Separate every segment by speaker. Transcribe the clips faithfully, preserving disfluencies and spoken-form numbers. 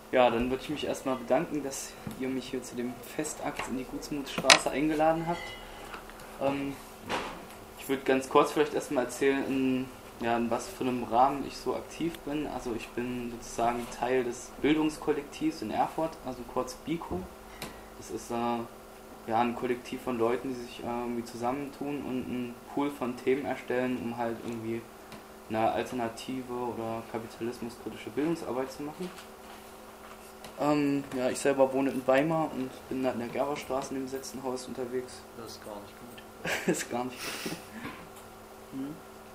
Speaker 1: Ja, dann würde ich mich erstmal bedanken, dass ihr mich hier zu dem Festakt in die Gutsmutstraße eingeladen habt. Ähm, ich würde ganz kurz vielleicht erstmal erzählen, in, ja, in was für einem Rahmen ich so aktiv bin. Also ich bin sozusagen Teil des Bildungskollektivs in Erfurt, also kurz BIKO. Das ist äh, ja, ein Kollektiv von Leuten, die sich äh, irgendwie zusammentun und einen Pool von Themen erstellen, um halt irgendwie eine alternative oder kapitalismuskritische Bildungsarbeit zu machen. Ähm, ja, ich selber wohne in Weimar und bin da in der Gerberstraße in dem besetzten Haus unterwegs.
Speaker 2: Das ist gar nicht gut.
Speaker 1: Das ist gar nicht gut. Hm.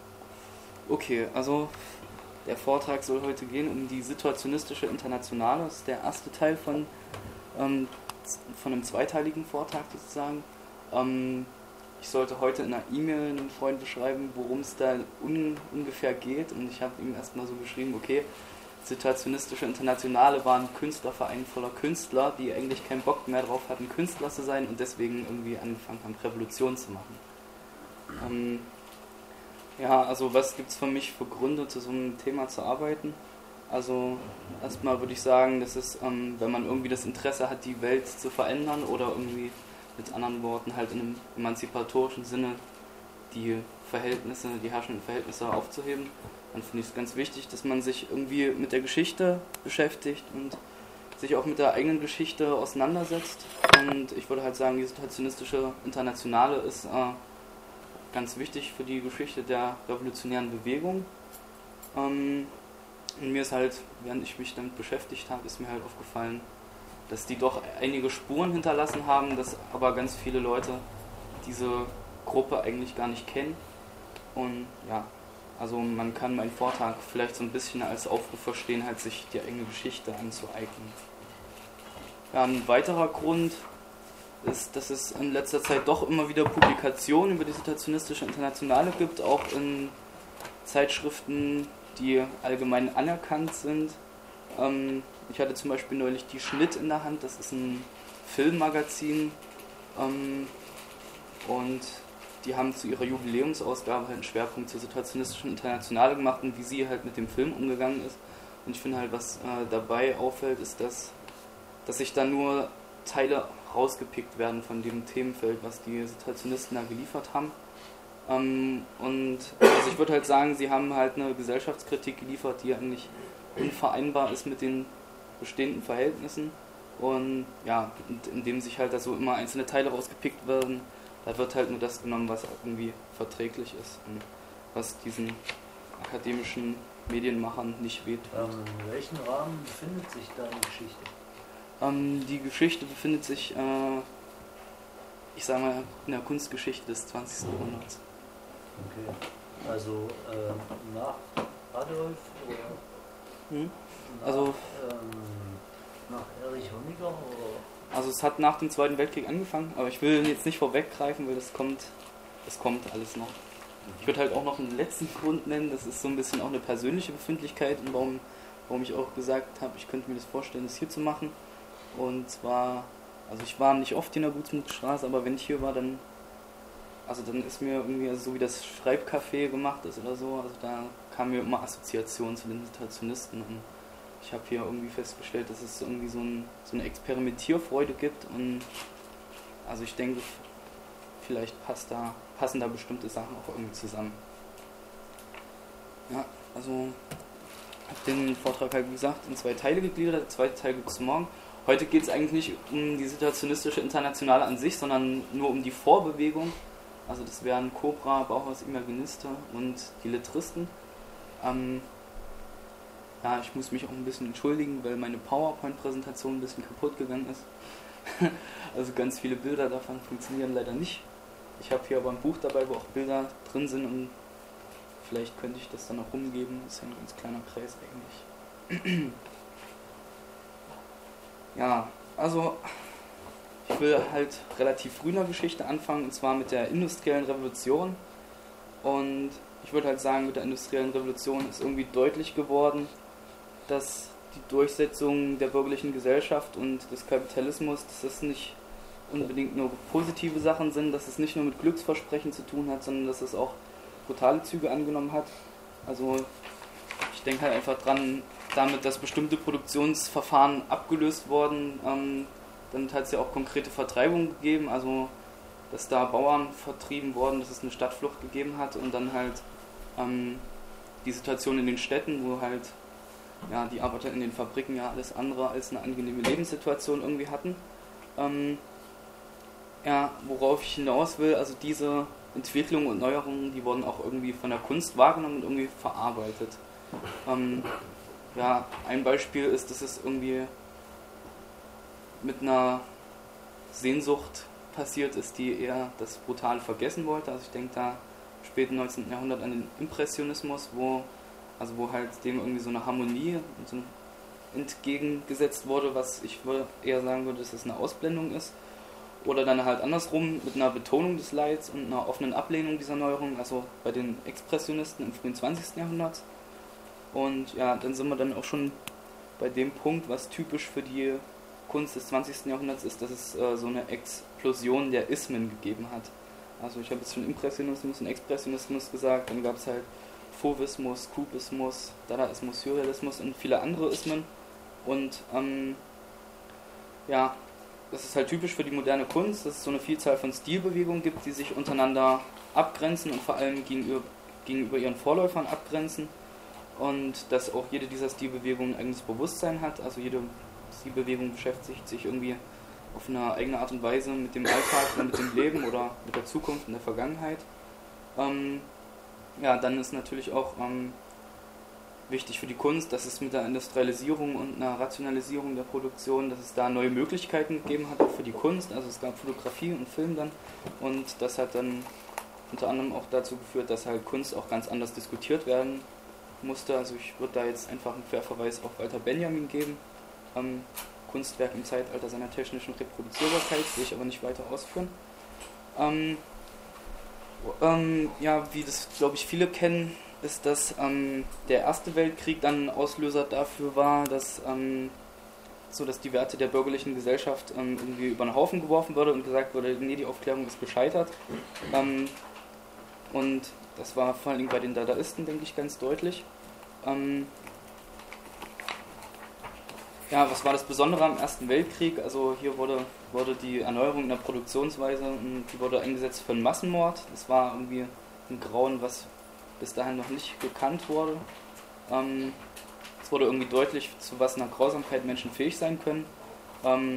Speaker 1: Okay, also der Vortrag soll heute gehen um die situationistische Internationale. Das ist der erste Teil von, ähm, von einem zweiteiligen Vortrag sozusagen. Ähm, ich sollte heute in einer E-Mail einem Freund beschreiben, worum es da un, ungefähr geht. Und ich habe ihm erstmal so geschrieben, okay, situationistische Internationale war ein Künstlerverein voller Künstler, die eigentlich keinen Bock mehr drauf hatten, Künstler zu sein und deswegen irgendwie angefangen haben, Revolution zu machen. Ähm, ja, also was gibt es für mich für Gründe, zu so einem Thema zu arbeiten? Also erstmal würde ich sagen, das ist, ähm, wenn man irgendwie das Interesse hat, die Welt zu verändern oder irgendwie mit anderen Worten halt in einem emanzipatorischen Sinne die Verhältnisse, die herrschenden Verhältnisse aufzuheben, dann finde ich es ganz wichtig, dass man sich irgendwie mit der Geschichte beschäftigt und sich auch mit der eigenen Geschichte auseinandersetzt. Und ich würde halt sagen, die situationistische Internationale ist äh, ganz wichtig für die Geschichte der revolutionären Bewegung. Ähm, und mir ist halt, während ich mich damit beschäftigt habe, ist mir halt aufgefallen, dass die doch einige Spuren hinterlassen haben, dass aber ganz viele Leute diese Gruppe eigentlich gar nicht kennen. Und ja, also man kann meinen Vortrag vielleicht so ein bisschen als Aufruf verstehen, halt sich die eigene Geschichte anzueignen. Ja, ein weiterer Grund ist, dass es in letzter Zeit doch immer wieder Publikationen über die situationistische Internationale gibt, auch in Zeitschriften, die allgemein anerkannt sind. Ähm, ich hatte zum Beispiel neulich die Schnitt in der Hand, das ist ein Filmmagazin, ähm, und die haben zu ihrer Jubiläumsausgabe halt einen Schwerpunkt zur situationistischen Internationale gemacht und wie sie halt mit dem Film umgegangen ist. Und ich finde halt, was äh, dabei auffällt, ist, dass, dass sich da nur Teile rausgepickt werden von dem Themenfeld, was die Situationisten da geliefert haben. Ähm, und also ich würde halt sagen, sie haben halt eine Gesellschaftskritik geliefert, die eigentlich unvereinbar ist mit den bestehenden Verhältnissen. Und ja, indem sich halt da so immer einzelne Teile rausgepickt werden, da wird halt nur das genommen, was irgendwie verträglich ist und was diesen akademischen Medienmachern nicht wehtut.
Speaker 2: Ähm, in welchem Rahmen befindet sich deine Geschichte?
Speaker 1: Ähm, die Geschichte befindet sich, äh, ich sag mal, in der Kunstgeschichte des zwanzigsten Jahrhunderts.
Speaker 2: Okay, also äh, nach Adolf oder
Speaker 1: Hm?
Speaker 2: nach,
Speaker 1: Also,
Speaker 2: ähm, nach Erich Honecker oder?
Speaker 1: Also es hat nach dem Zweiten Weltkrieg angefangen, aber ich will jetzt nicht vorweggreifen, weil das kommt, das kommt alles noch. Ich würde halt auch noch einen letzten Grund nennen, das ist so ein bisschen auch eine persönliche Befindlichkeit und warum, warum ich auch gesagt habe, ich könnte mir das vorstellen, das hier zu machen. Und zwar, also ich war nicht oft in der Gutsmutstraße, aber wenn ich hier war, dann, also dann ist mir irgendwie, also so wie das Schreibcafé gemacht ist oder so, also da kamen mir immer Assoziationen zu den Situationisten und ich habe hier irgendwie festgestellt, dass es irgendwie so, ein, so eine Experimentierfreude gibt und also ich denke, vielleicht passt da, passen da bestimmte Sachen auch irgendwie zusammen. Ja, also ich habe den Vortrag halt wie gesagt in zwei Teile gegliedert, der zweite Teil gibt es morgen. Heute geht es eigentlich nicht um die situationistische Internationale an sich, sondern nur um die Vorbewegung. Also das wären Cobra, Bauhaus Imaginiste und die Lettristen. Ähm, Ja, ich muss mich auch ein bisschen entschuldigen, weil meine PowerPoint-Präsentation ein bisschen kaputt gegangen ist. Also ganz viele Bilder davon funktionieren leider nicht. Ich habe hier aber ein Buch dabei, wo auch Bilder drin sind und vielleicht könnte ich das dann auch rumgeben. Das ist ja ein ganz kleiner Kreis eigentlich. Ja, also ich will halt relativ früh in der Geschichte anfangen, und zwar mit der industriellen Revolution. Und ich würde halt sagen, mit der industriellen Revolution ist irgendwie deutlich geworden, dass die Durchsetzung der bürgerlichen Gesellschaft und des Kapitalismus, dass das nicht unbedingt nur positive Sachen sind, dass es nicht nur mit Glücksversprechen zu tun hat, sondern dass es auch brutale Züge angenommen hat. Also ich denke halt einfach dran, damit, dass bestimmte Produktionsverfahren abgelöst wurden, ähm, dann hat es ja auch konkrete Vertreibungen gegeben, also dass da Bauern vertrieben wurden, dass es eine Stadtflucht gegeben hat und dann halt ähm, die Situation in den Städten, wo halt ja, die Arbeiter in den Fabriken ja alles andere als eine angenehme Lebenssituation irgendwie hatten. Ähm, ja, worauf ich hinaus will, also diese Entwicklungen und Neuerungen, die wurden auch irgendwie von der Kunst wahrgenommen und irgendwie verarbeitet. Ähm, ja, ein Beispiel ist, dass es irgendwie mit einer Sehnsucht passiert ist, die eher das Brutale vergessen wollte. Also ich denke da späten neunzehnten. Jahrhundert an den Impressionismus, wo, also wo halt dem irgendwie so eine Harmonie und so entgegengesetzt wurde, was ich eher sagen würde, dass es eine Ausblendung ist. Oder dann halt andersrum mit einer Betonung des Leids und einer offenen Ablehnung dieser Neuerung, also bei den Expressionisten im frühen zwanzigsten. Jahrhundert. Und ja, dann sind wir dann auch schon bei dem Punkt, was typisch für die Kunst des zwanzigsten. Jahrhunderts ist, dass es äh, so eine Explosion der Ismen gegeben hat. Also ich habe jetzt schon Impressionismus und Expressionismus gesagt, dann gab es halt Fauvismus, Kubismus, Dadaismus, Surrealismus und viele andere Ismen. Und ähm, ja, das ist halt typisch für die moderne Kunst, dass es so eine Vielzahl von Stilbewegungen gibt, die sich untereinander abgrenzen und vor allem gegenüber, gegenüber ihren Vorläufern abgrenzen. Und dass auch jede dieser Stilbewegungen ein eigenes Bewusstsein hat, also jede Stilbewegung beschäftigt sich irgendwie auf eine eigene Art und Weise mit dem Alltag oder mit dem Leben oder mit der Zukunft und der Vergangenheit. Ähm, ja, dann ist natürlich auch ähm, wichtig für die Kunst, dass es mit der Industrialisierung und einer Rationalisierung der Produktion, dass es da neue Möglichkeiten gegeben hat, auch für die Kunst. Also es gab Fotografie und Film dann und das hat dann unter anderem auch dazu geführt, dass halt Kunst auch ganz anders diskutiert werden musste. Also ich würde da jetzt einfach einen Querverweis auf Walter Benjamin geben. Ähm, Kunstwerk im Zeitalter seiner technischen Reproduzierbarkeit, will ich aber nicht weiter ausführen. Ähm, ähm, ja, wie das glaube ich viele kennen, ist, dass ähm, der Erste Weltkrieg dann Auslöser dafür war, dass, ähm, so dass die Werte der bürgerlichen Gesellschaft ähm, irgendwie über den Haufen geworfen wurde und gesagt wurde, nee, die Aufklärung ist gescheitert. Ähm, und das war vor allem bei den Dadaisten, denke ich, ganz deutlich. Ähm, ja, was war das Besondere am Ersten Weltkrieg? Also hier wurde, wurde die Erneuerung in der Produktionsweise, die wurde eingesetzt für einen Massenmord. Das war irgendwie ein Grauen, was bis dahin noch nicht gekannt wurde. Ähm, es wurde irgendwie deutlich, zu was einer Grausamkeit Menschen fähig sein können. Ähm,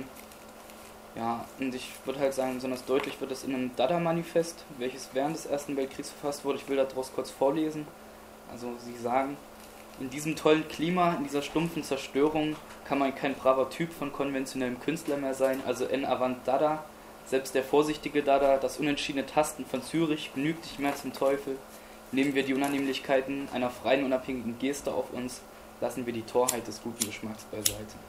Speaker 1: ja, und ich würde halt sagen, besonders deutlich wird es in einem Dada-Manifest, welches während des Ersten Weltkriegs verfasst wurde. Ich will daraus kurz vorlesen. Also sie sagen: In diesem tollen Klima, in dieser stumpfen Zerstörung kann man kein braver Typ von konventionellem Künstler mehr sein, also en avant Dada. Selbst der vorsichtige Dada, das unentschiedene Tasten von Zürich genügt nicht mehr zum Teufel. Nehmen wir die Unannehmlichkeiten einer freien, unabhängigen Geste auf uns, lassen wir die Torheit des guten Geschmacks beiseite.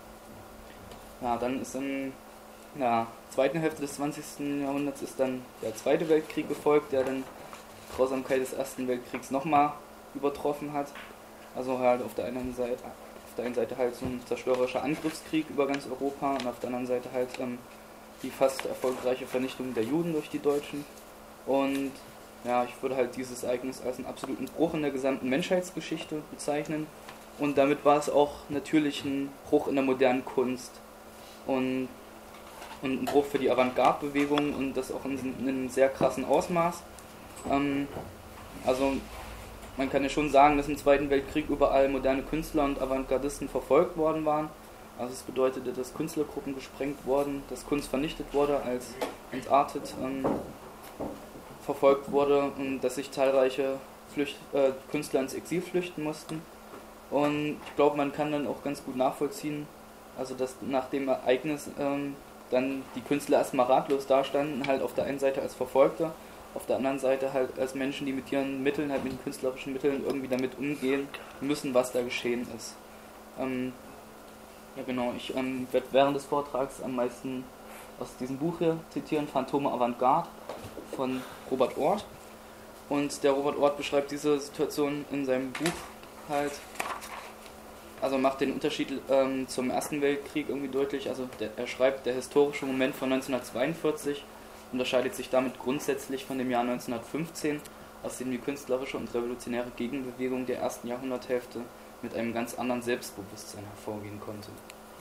Speaker 1: Ja, dann ist in der zweiten Hälfte des zwanzigsten. Jahrhunderts ist dann der Zweite Weltkrieg gefolgt, der dann die Grausamkeit des Ersten Weltkriegs nochmal übertroffen hat. Also halt auf der einen Seite, auf der einen Seite halt so ein zerstörerischer Angriffskrieg über ganz Europa und auf der anderen Seite halt ähm, die fast erfolgreiche Vernichtung der Juden durch die Deutschen. Und ja, ich würde halt dieses Ereignis als einen absoluten Bruch in der gesamten Menschheitsgeschichte bezeichnen. Und damit war es auch natürlich ein Bruch in der modernen Kunst und, und ein Bruch für die Avantgarde-Bewegung und das auch in, in einem sehr krassen Ausmaß. Ähm, also man kann ja schon sagen, dass im Zweiten Weltkrieg überall moderne Künstler und Avantgardisten verfolgt worden waren. Also es bedeutete, dass Künstlergruppen gesprengt wurden, dass Kunst vernichtet wurde, als entartet ähm, verfolgt wurde und dass sich zahlreiche Flücht, äh, Künstler ins Exil flüchten mussten. Und ich glaube, man kann dann auch ganz gut nachvollziehen, also dass nach dem Ereignis ähm, dann die Künstler erstmal ratlos dastanden, halt auf der einen Seite als Verfolgte, auf der anderen Seite halt als Menschen, die mit ihren Mitteln, halt mit den künstlerischen Mitteln irgendwie damit umgehen müssen, was da geschehen ist. Ähm, ja genau, ich ähm, werde während des Vortrags am meisten aus diesem Buch hier zitieren, Phantome Avantgarde von Robert Oort. Und der Robert Oort beschreibt diese Situation in seinem Buch halt, also macht den Unterschied ähm, zum Ersten Weltkrieg irgendwie deutlich. Also der, er schreibt, der historische Moment von neunzehnhundertzweiundvierzig unterscheidet sich damit grundsätzlich von dem Jahr neunzehnhundertfünfzehn, aus dem die künstlerische und revolutionäre Gegenbewegung der ersten Jahrhunderthälfte mit einem ganz anderen Selbstbewusstsein hervorgehen konnte.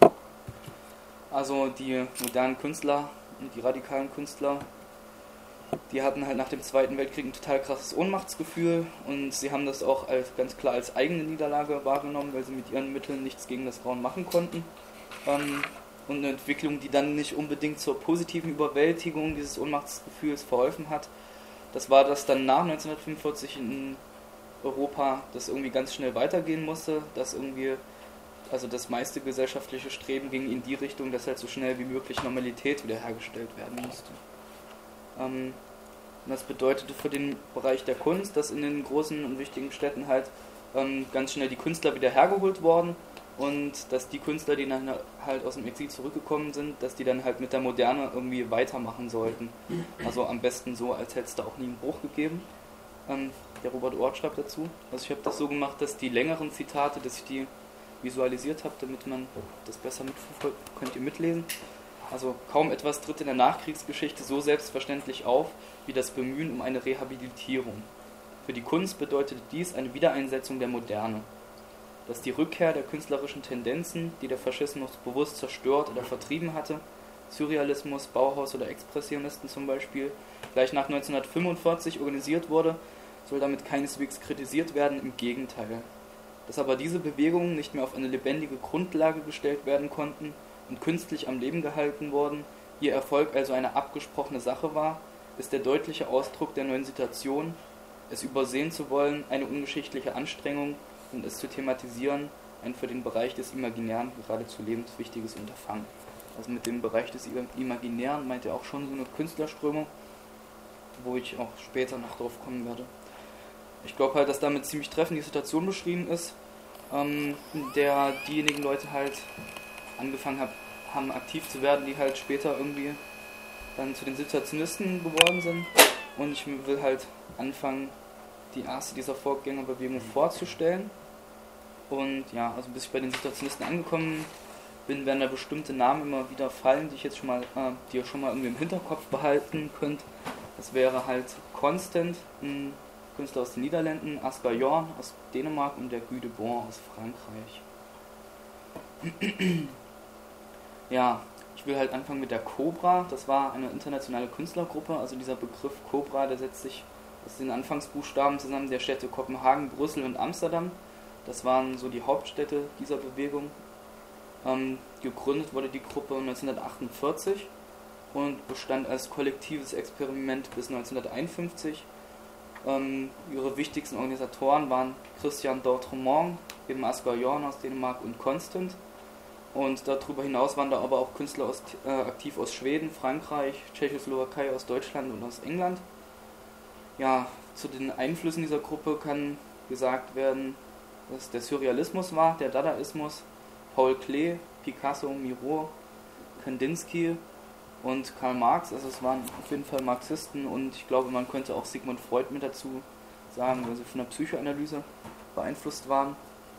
Speaker 1: Also die modernen Künstler und die radikalen Künstler, die hatten halt nach dem Zweiten Weltkrieg ein total krasses Ohnmachtsgefühl und sie haben das auch als, ganz klar als eigene Niederlage wahrgenommen, weil sie mit ihren Mitteln nichts gegen das Grauen machen konnten. Ähm, und eine Entwicklung, die dann nicht unbedingt zur positiven Überwältigung dieses Ohnmachtsgefühls verholfen hat, das war, dass dann nach neunzehnhundertfünfundvierzig in Europa das irgendwie ganz schnell weitergehen musste, dass irgendwie, also das meiste gesellschaftliche Streben ging in die Richtung, dass halt so schnell wie möglich Normalität wiederhergestellt werden musste. Ähm, das bedeutete für den Bereich der Kunst, dass in den großen und wichtigen Städten halt ähm, ganz schnell die Künstler wieder hergeholt wurden und dass die Künstler, die dann halt aus dem Exil zurückgekommen sind, dass die dann halt mit der Moderne irgendwie weitermachen sollten. Also am besten so, als hätte es da auch nie einen Bruch gegeben. Ähm, der Robert Oort schreibt dazu. Also ich habe das so gemacht, dass die längeren Zitate, dass ich die visualisiert habe, damit man das besser mitverfolgt, könnt ihr mitlesen. Also kaum etwas tritt in der Nachkriegsgeschichte so selbstverständlich auf, wie das Bemühen um eine Rehabilitierung. Für die Kunst bedeutet dies eine Wiedereinsetzung der Moderne. Dass die Rückkehr der künstlerischen Tendenzen, die der Faschismus bewusst zerstört oder vertrieben hatte, Surrealismus, Bauhaus oder Expressionisten zum Beispiel, gleich nach neunzehnhundertfünfundvierzig organisiert wurde, soll damit keineswegs kritisiert werden, im Gegenteil. Dass aber diese Bewegungen nicht mehr auf eine lebendige Grundlage gestellt werden konnten und künstlich am Leben gehalten wurden, ihr Erfolg also eine abgesprochene Sache war, ist der deutliche Ausdruck der neuen Situation, es übersehen zu wollen, eine ungeschichtliche Anstrengung und es zu thematisieren, ein für den Bereich des Imaginären geradezu lebenswichtiges Unterfangen. Also mit dem Bereich des Imaginären meint er auch schon so eine Künstlerströmung, wo ich auch später noch drauf kommen werde. Ich glaube halt, dass damit ziemlich treffend die Situation beschrieben ist, ähm, in der diejenigen Leute halt angefangen hab, haben aktiv zu werden, die halt später irgendwie dann zu den Situationisten geworden sind. Und ich will halt anfangen, die erste dieser Vorgängerbewegungen vorzustellen. Und ja, also bis ich bei den Situationisten angekommen bin, werden da bestimmte Namen immer wieder fallen, die ich jetzt schon mal, äh, die ihr schon mal irgendwie im Hinterkopf behalten könnt. Das wäre halt Constant, ein Künstler aus den Niederlanden, Asger Jorn aus Dänemark und der Guy Debord aus Frankreich. Ja, ich will halt anfangen mit der Cobra. Das war eine internationale Künstlergruppe. Also dieser Begriff Cobra, der setzt sich aus den Anfangsbuchstaben zusammen der Städte Kopenhagen, Brüssel und Amsterdam. Das waren so die Hauptstädte dieser Bewegung. Ähm, gegründet wurde die Gruppe neunzehnhundertachtundvierzig und bestand als kollektives Experiment bis neunzehnhunderteinundfünfzig. Ähm, ihre wichtigsten Organisatoren waren Christian d'Autremont, eben Asger Jorn aus Dänemark und Constant. Und darüber hinaus waren da aber auch Künstler aus, äh, aktiv aus Schweden, Frankreich, Tschechoslowakei, aus Deutschland und aus England. Ja, zu den Einflüssen dieser Gruppe kann gesagt werden, dass der Surrealismus war, der Dadaismus, Paul Klee, Picasso, Miro, Kandinsky und Karl Marx. Also es waren auf jeden Fall Marxisten und ich glaube, man könnte auch Sigmund Freud mit dazu sagen, weil sie von der Psychoanalyse beeinflusst waren.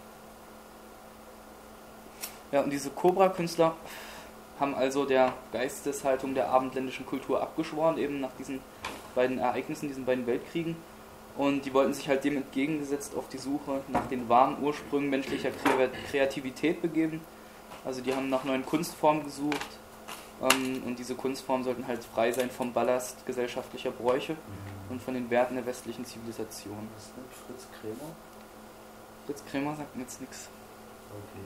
Speaker 1: Ja, und diese Cobra-Künstler haben also der Geisteshaltung der abendländischen Kultur abgeschworen, eben nach diesen beiden Ereignissen, diesen beiden Weltkriegen. Und die wollten sich halt dem entgegengesetzt auf die Suche nach den wahren Ursprüngen menschlicher Kreativität begeben. Also die haben nach neuen Kunstformen gesucht ähm, und diese Kunstformen sollten halt frei sein vom Ballast gesellschaftlicher Bräuche mhm. und von den Werten der westlichen Zivilisation.
Speaker 2: Was ist denn Fritz Krämer?
Speaker 1: Fritz Krämer sagt mir jetzt nichts.
Speaker 2: Okay.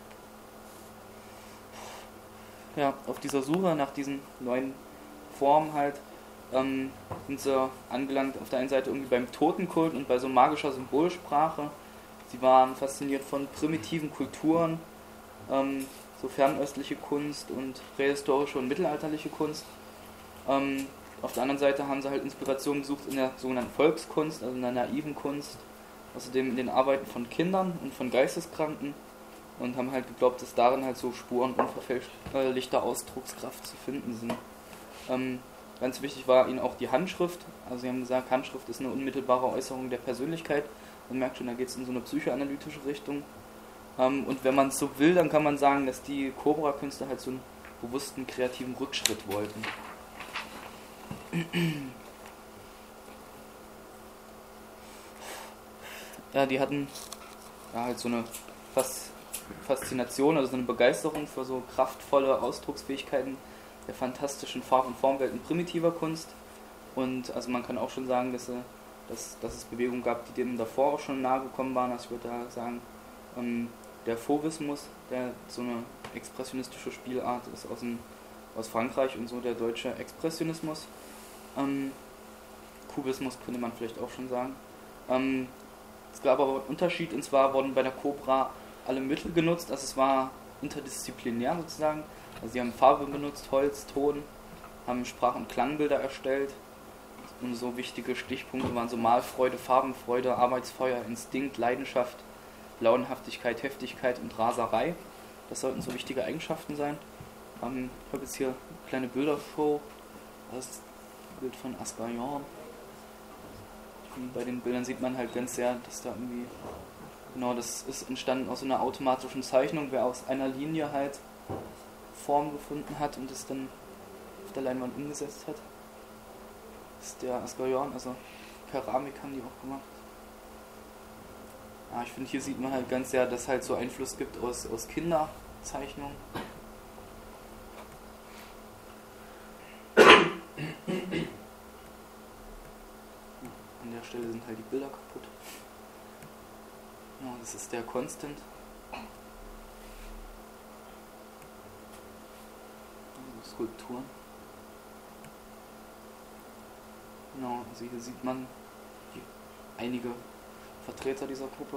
Speaker 1: Ja, auf dieser Suche nach diesen neuen Formen halt ähm, sind sie angelangt auf der einen Seite irgendwie beim Totenkult und bei so magischer Symbolsprache. Sie waren fasziniert von primitiven Kulturen, ähm, so fernöstliche Kunst und prähistorische und mittelalterliche Kunst. Ähm, auf der anderen Seite haben sie halt Inspiration gesucht in der sogenannten Volkskunst, also in der naiven Kunst, außerdem in den Arbeiten von Kindern und von Geisteskranken. Und haben halt geglaubt, dass darin halt so Spuren unverfälschter Ausdruckskraft zu finden sind. Ähm, ganz wichtig war ihnen auch die Handschrift. Also sie haben gesagt, Handschrift ist eine unmittelbare Äußerung der Persönlichkeit. Man merkt schon, da geht es in so eine psychoanalytische Richtung. Ähm, und wenn man es so will, dann kann man sagen, dass die Cobra-Künstler halt so einen bewussten kreativen Rückschritt wollten. Ja, die hatten ja, halt so eine Fas- Faszination, also so eine Begeisterung für so kraftvolle Ausdrucksfähigkeiten der fantastischen Farb- und Formwelten primitiver Kunst. Und also man kann auch schon sagen, dass, dass, dass es Bewegungen gab, die denen davor auch schon nahe gekommen waren. Also ich würde da sagen, ähm, der Fauvismus, der so eine expressionistische Spielart ist aus, dem, aus Frankreich, und so der deutsche Expressionismus. Ähm, Kubismus könnte man vielleicht auch schon sagen. Ähm, es gab aber einen Unterschied, und zwar wurden bei der Cobra alle Mittel genutzt, also es war interdisziplinär sozusagen. Also sie haben Farbe benutzt, Holz, Ton, haben Sprach- und Klangbilder erstellt. Und so wichtige Stichpunkte waren so Malfreude, Farbenfreude, Arbeitsfeuer, Instinkt, Leidenschaft, Launenhaftigkeit, Heftigkeit und Raserei. Das sollten so wichtige Eigenschaften sein. Ähm, ich habe jetzt hier eine kleine Bildershow. Das ist ein Bild von Asgharian. Bei den Bildern sieht man halt ganz sehr, dass da irgendwie, genau, das ist entstanden aus so einer automatischen Zeichnung, wer aus einer Linie halt Form gefunden hat und es dann auf der Leinwand umgesetzt hat. Das ist der Asgharian, also Keramik haben die auch gemacht. Ja, ich finde, hier sieht man halt ganz sehr, dass es halt so Einfluss gibt aus, aus Kinderzeichnungen. An der Stelle sind halt die Bilder kaputt. Ja, das ist der Constant. Also Skulpturen. Genau, also hier sieht man die, einige Vertreter dieser Gruppe.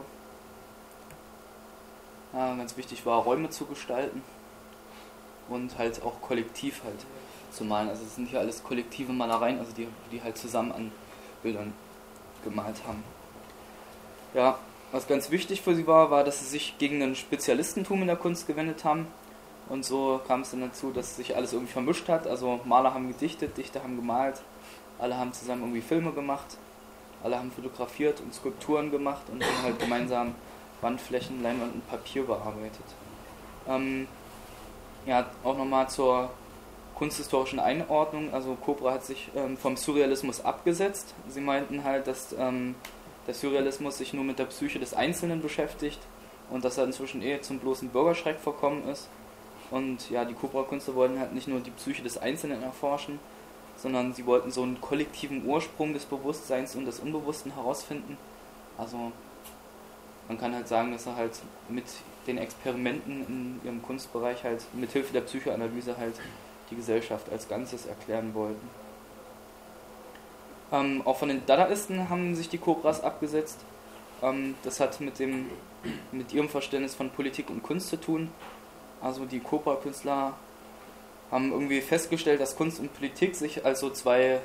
Speaker 1: Ja, ganz wichtig war, Räume zu gestalten und halt auch kollektiv halt zu malen. Also es sind hier alles kollektive Malereien, also die, die halt zusammen an Bildern gemalt haben. Ja, was ganz wichtig für sie war, war, dass sie sich gegen ein Spezialistentum in der Kunst gewendet haben. Und so kam es dann dazu, dass sich alles irgendwie vermischt hat. Also Maler haben gedichtet, Dichter haben gemalt, alle haben zusammen irgendwie Filme gemacht, alle haben fotografiert und Skulpturen gemacht und dann halt gemeinsam Wandflächen, Leinwand und Papier bearbeitet. Ähm, ja, auch nochmal zur kunsthistorischen Einordnung. Also Cobra hat sich ähm, vom Surrealismus abgesetzt. Sie meinten halt, dass ähm, der Surrealismus sich nur mit der Psyche des Einzelnen beschäftigt und dass er inzwischen eh zum bloßen Bürgerschreck verkommen ist. Und ja, die Cobra-Künstler wollten halt nicht nur die Psyche des Einzelnen erforschen, sondern sie wollten so einen kollektiven Ursprung des Bewusstseins und des Unbewussten herausfinden. Also man kann halt sagen, dass er halt mit den Experimenten in ihrem Kunstbereich halt mit Hilfe der Psychoanalyse halt die Gesellschaft als Ganzes erklären wollten. Ähm, auch von den Dadaisten haben sich die Cobras abgesetzt. Ähm, das hat mit dem mit ihrem Verständnis von Politik und Kunst zu tun. Also die Cobra-Künstler haben irgendwie festgestellt, dass Kunst und Politik sich als so zwei,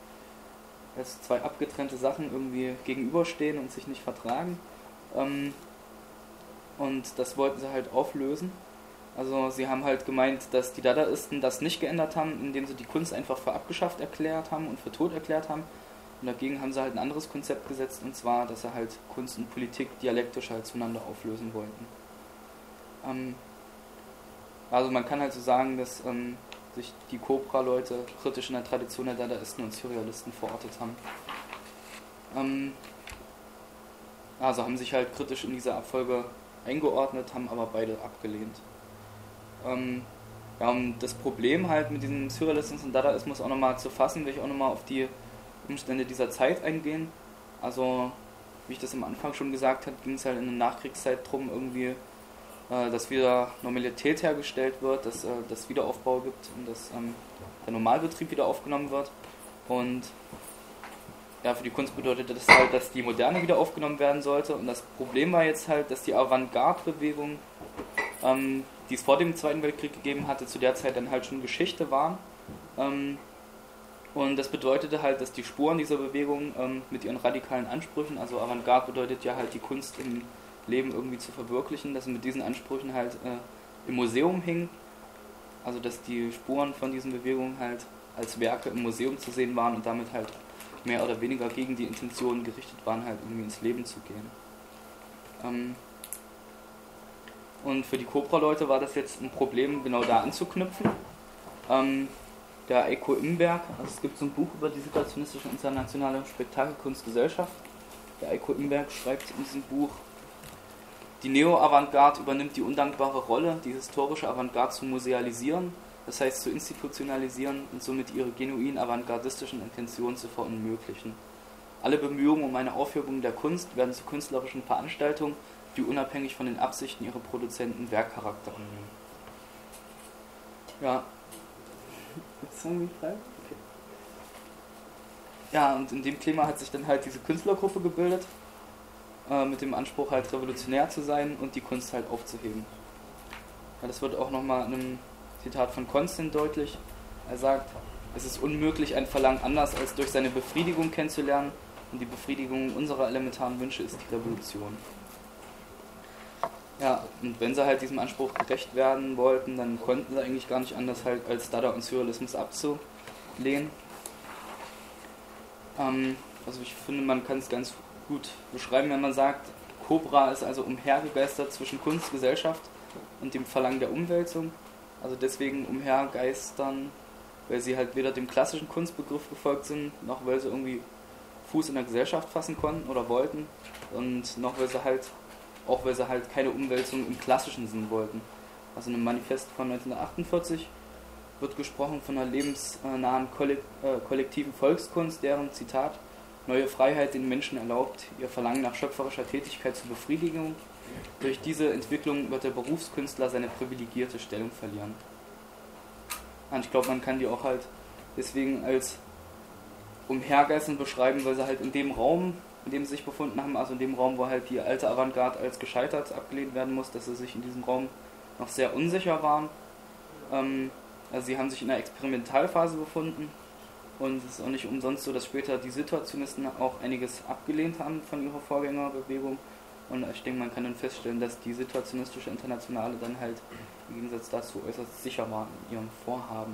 Speaker 1: als zwei abgetrennte Sachen irgendwie gegenüberstehen und sich nicht vertragen. Ähm, und das wollten sie halt auflösen. Also sie haben halt gemeint, dass die Dadaisten das nicht geändert haben, indem sie die Kunst einfach für abgeschafft erklärt haben und für tot erklärt haben. Und dagegen haben sie halt ein anderes Konzept gesetzt, und zwar, dass sie halt Kunst und Politik dialektisch halt zueinander auflösen wollten. Ähm, also man kann halt so sagen, dass ähm, sich die Cobra-Leute kritisch in der Tradition der Dadaisten und Surrealisten verortet haben. Ähm, also haben sich halt kritisch in dieser Abfolge eingeordnet, haben aber beide abgelehnt. Ähm, ja, um das Problem halt mit diesem Surrealismus und Dadaismus auch nochmal zu fassen, will ich auch nochmal auf die Umstände dieser Zeit eingehen. Also, wie ich das am Anfang schon gesagt habe, ging es halt in der Nachkriegszeit darum, irgendwie, äh, dass wieder Normalität hergestellt wird, dass äh, das Wiederaufbau gibt und dass ähm, der Normalbetrieb wieder aufgenommen wird. Und ja, für die Kunst bedeutete das halt, dass die Moderne wieder aufgenommen werden sollte. Und das Problem war jetzt halt, dass die Avantgarde-Bewegung, ähm, die es vor dem Zweiten Weltkrieg gegeben hatte, zu der Zeit dann halt schon Geschichte waren. Ähm, und das bedeutete halt, dass die Spuren dieser Bewegung ähm, mit ihren radikalen Ansprüchen, also Avantgarde bedeutet ja halt die Kunst im Leben irgendwie zu verwirklichen, dass sie mit diesen Ansprüchen halt äh, im Museum hingen. Also dass die Spuren von diesen Bewegungen halt als Werke im Museum zu sehen waren und damit halt mehr oder weniger gegen die Intentionen gerichtet waren, halt irgendwie ins Leben zu gehen. Ähm, Und für die Cobra-Leute war das jetzt ein Problem, genau da anzuknüpfen. Ähm, der Eiko Imberg, also es gibt so ein Buch über die situationistische internationale Spektakelkunstgesellschaft. Der Eiko Imberg schreibt in diesem Buch, Die Neo-Avantgarde übernimmt die undankbare Rolle, die historische Avantgarde zu musealisieren, das heißt zu institutionalisieren und somit ihre genuin avantgardistischen Intentionen zu verunmöglichen. Alle Bemühungen um eine Aufhebung der Kunst werden zu künstlerischen Veranstaltungen, die unabhängig von den Absichten ihrer Produzenten Werkcharakter annehmen. Ja. Jetzt haben wir frei? Okay. Ja, und in dem Klima hat sich dann halt diese Künstlergruppe gebildet, äh, mit dem Anspruch halt revolutionär zu sein und die Kunst halt aufzuheben. Ja, das wird auch nochmal in einem Zitat von Constant deutlich. Er sagt, es ist unmöglich, ein Verlangen anders als durch seine Befriedigung kennenzulernen, und die Befriedigung unserer elementaren Wünsche ist die Revolution. Ja, und wenn sie halt diesem Anspruch gerecht werden wollten, dann konnten sie eigentlich gar nicht anders halt als Dada und Surrealismus abzulehnen. Ähm, also ich finde, man kann es ganz gut beschreiben, wenn man sagt, Cobra ist also umhergegeistert zwischen Kunst, Gesellschaft und dem Verlangen der Umwälzung. Also deswegen umhergeistern, weil sie halt weder dem klassischen Kunstbegriff gefolgt sind, noch weil sie irgendwie Fuß in der Gesellschaft fassen konnten oder wollten, und noch weil sie halt, auch weil sie halt keine Umwälzung im klassischen Sinn wollten. Also in einem Manifest von neunzehnhundertachtundvierzig wird gesprochen von einer lebensnahen kollektiven Volkskunst, deren, Zitat, neue Freiheit den Menschen erlaubt, ihr Verlangen nach schöpferischer Tätigkeit zur Befriedigung. Durch diese Entwicklung wird der Berufskünstler seine privilegierte Stellung verlieren. Und ich glaube, man kann die auch halt deswegen als umhergeistern beschreiben, weil sie halt in dem Raum, in dem sie sich befunden haben, also in dem Raum, wo halt die alte Avantgarde als gescheitert abgelehnt werden muss, dass sie sich in diesem Raum noch sehr unsicher waren. Ähm, also sie haben sich in einer Experimentalphase befunden, und es ist auch nicht umsonst so, dass später die Situationisten auch einiges abgelehnt haben von ihrer Vorgängerbewegung, und ich denke, man kann dann feststellen, dass die situationistische Internationale dann halt im Gegensatz dazu äußerst sicher war in ihrem Vorhaben.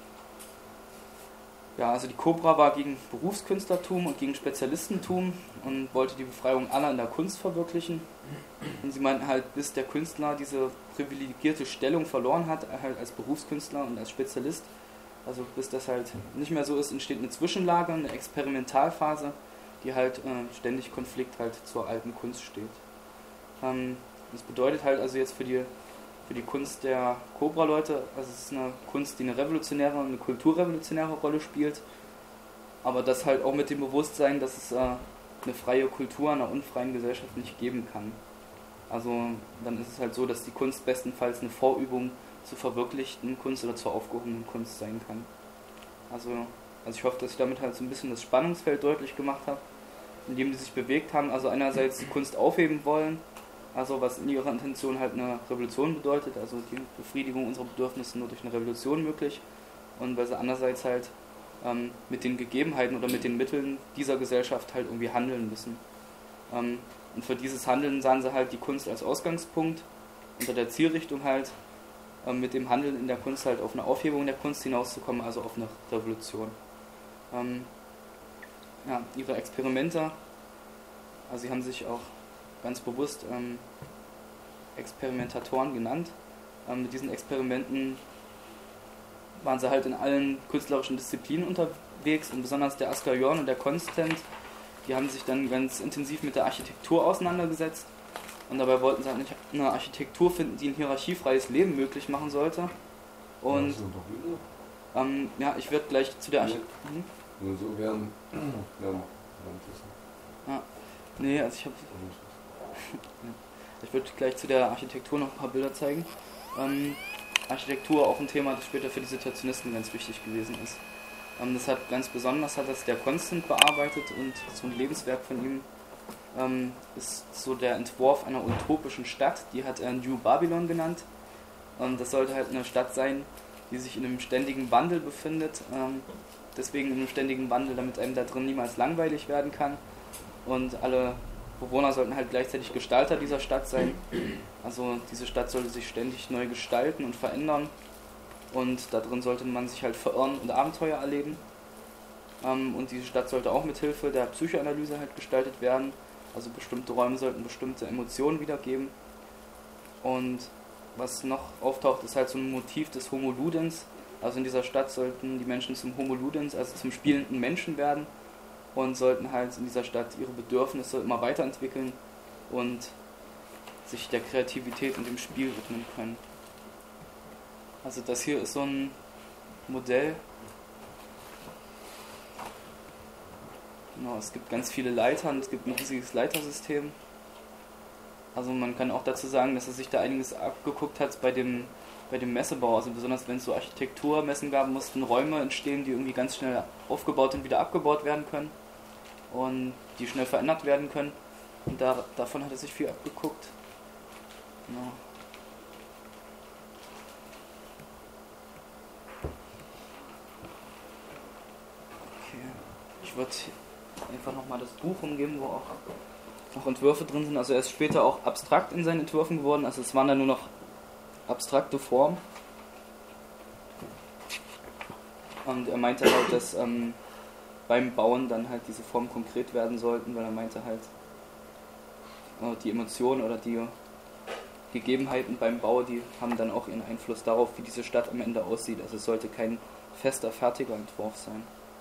Speaker 1: Ja, also die Cobra war gegen Berufskünstlertum und gegen Spezialistentum und wollte die Befreiung aller in der Kunst verwirklichen. Und sie meinten halt, bis der Künstler diese privilegierte Stellung verloren hat, halt als Berufskünstler und als Spezialist, also bis das halt nicht mehr so ist, entsteht eine Zwischenlage, eine Experimentalphase, die halt äh, ständig Konflikt halt zur alten Kunst steht. Ähm, das bedeutet halt also jetzt für die für die Kunst der Cobra-Leute, also es ist eine Kunst, die eine revolutionäre, eine kulturrevolutionäre Rolle spielt, aber das halt auch mit dem Bewusstsein, dass es äh, eine freie Kultur in einer unfreien Gesellschaft nicht geben kann. Also dann ist es halt so, dass die Kunst bestenfalls eine Vorübung zur verwirklichten Kunst oder zur aufgehobenen Kunst sein kann. Also, also ich hoffe, dass ich damit halt so ein bisschen das Spannungsfeld deutlich gemacht habe, in dem die sich bewegt haben, also einerseits die Kunst aufheben wollen, also was in ihrer Intention halt eine Revolution bedeutet, also die Befriedigung unserer Bedürfnisse nur durch eine Revolution möglich, und weil sie andererseits halt ähm, mit den Gegebenheiten oder mit den Mitteln dieser Gesellschaft halt irgendwie handeln müssen. Ähm, und für dieses Handeln sahen sie halt die Kunst als Ausgangspunkt, unter der Zielrichtung halt ähm, mit dem Handeln in der Kunst halt auf eine Aufhebung der Kunst hinauszukommen, also auf eine Revolution. Ähm, ja, ihre Experimente, also sie haben sich auch ganz bewusst ähm, Experimentatoren genannt. Ähm, mit diesen Experimenten waren sie halt in allen künstlerischen Disziplinen unterwegs, und besonders der Asger Jorn und der Constant, die haben sich dann ganz intensiv mit der Architektur auseinandergesetzt, und dabei wollten sie halt nicht eine Architektur finden, die ein hierarchiefreies Leben möglich machen sollte. Und ähm, ja, ich werde gleich zu der Architektur...
Speaker 3: Nur so werden...
Speaker 1: Ja, nee, also ich habe... Ich würde gleich zu der Architektur noch ein paar Bilder zeigen. Ähm, Architektur auch ein Thema, das später für die Situationisten ganz wichtig gewesen ist. Ähm, das hat ganz besonders hat das der Constant bearbeitet, und so ein Lebenswerk von ihm ähm, ist so der Entwurf einer utopischen Stadt, die hat er New Babylon genannt. Und das sollte halt eine Stadt sein, die sich in einem ständigen Wandel befindet. Ähm, deswegen in einem ständigen Wandel, damit einem da drin niemals langweilig werden kann. Und alle Bewohner sollten halt gleichzeitig Gestalter dieser Stadt sein. Also diese Stadt sollte sich ständig neu gestalten und verändern, und da drin sollte man sich halt verirren und Abenteuer erleben. Ähm, und diese Stadt sollte auch mit Hilfe der Psychoanalyse halt gestaltet werden. Also bestimmte Räume sollten bestimmte Emotionen wiedergeben. Und was noch auftaucht, ist halt so ein Motiv des Homo Ludens. Also in dieser Stadt sollten die Menschen zum Homo Ludens, also zum spielenden Menschen werden, und sollten halt in dieser Stadt ihre Bedürfnisse immer weiterentwickeln und sich der Kreativität und dem Spiel widmen können. Also das hier ist so ein Modell. Genau, es gibt ganz viele Leitern, es gibt ein riesiges Leitersystem. Also man kann auch dazu sagen, dass er sich da einiges abgeguckt hat bei dem, bei dem Messebau. Also besonders wenn es so Architekturmessen gab, mussten Räume entstehen, die irgendwie ganz schnell aufgebaut und wieder abgebaut werden können. Und die schnell verändert werden können. Und da, davon hat er sich viel abgeguckt. Genau. Okay. Ich würde einfach nochmal das Buch umgeben, wo auch noch Entwürfe drin sind. Also er ist später auch abstrakt in seinen Entwürfen geworden. Also es waren dann nur noch abstrakte Formen. Und er meinte halt, dass ähm, beim Bauen dann halt diese Formen konkret werden sollten, weil er meinte halt, äh, die Emotionen oder die Gegebenheiten beim Bau, die haben dann auch ihren Einfluss darauf, wie diese Stadt am Ende aussieht. Also es sollte kein fester, fertiger Entwurf sein.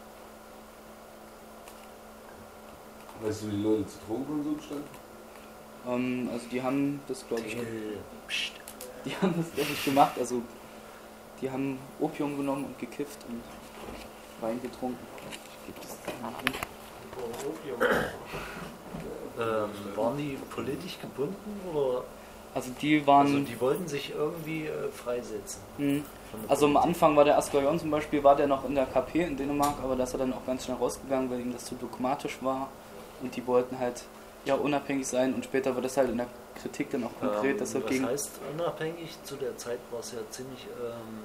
Speaker 3: Weißt du, wie die Leute Zitronenkonsum standen?
Speaker 1: Ähm, also die haben das, glaube ich,
Speaker 2: Till, pst.
Speaker 1: die haben das, glaube ich, gemacht. Also die haben Opium genommen und gekifft und Wein getrunken. Ich gebe das da mal hin.
Speaker 2: Ähm, waren die politisch gebunden oder?
Speaker 1: Also die waren...
Speaker 2: Also die wollten sich irgendwie äh, freisetzen.
Speaker 1: Mh.
Speaker 2: von der
Speaker 1: Also am
Speaker 2: Politik.
Speaker 1: Anfang war der Asgayon zum Beispiel, war der noch in der K P in Dänemark, aber da ist er dann auch ganz schnell rausgegangen, weil ihm das zu dogmatisch war und die wollten halt ja unabhängig sein und später wird das halt in der Kritik dann auch konkret,
Speaker 2: ähm,
Speaker 1: dass er
Speaker 2: was
Speaker 1: gegen...
Speaker 2: heißt unabhängig? Zu der Zeit war es ja ziemlich ähm,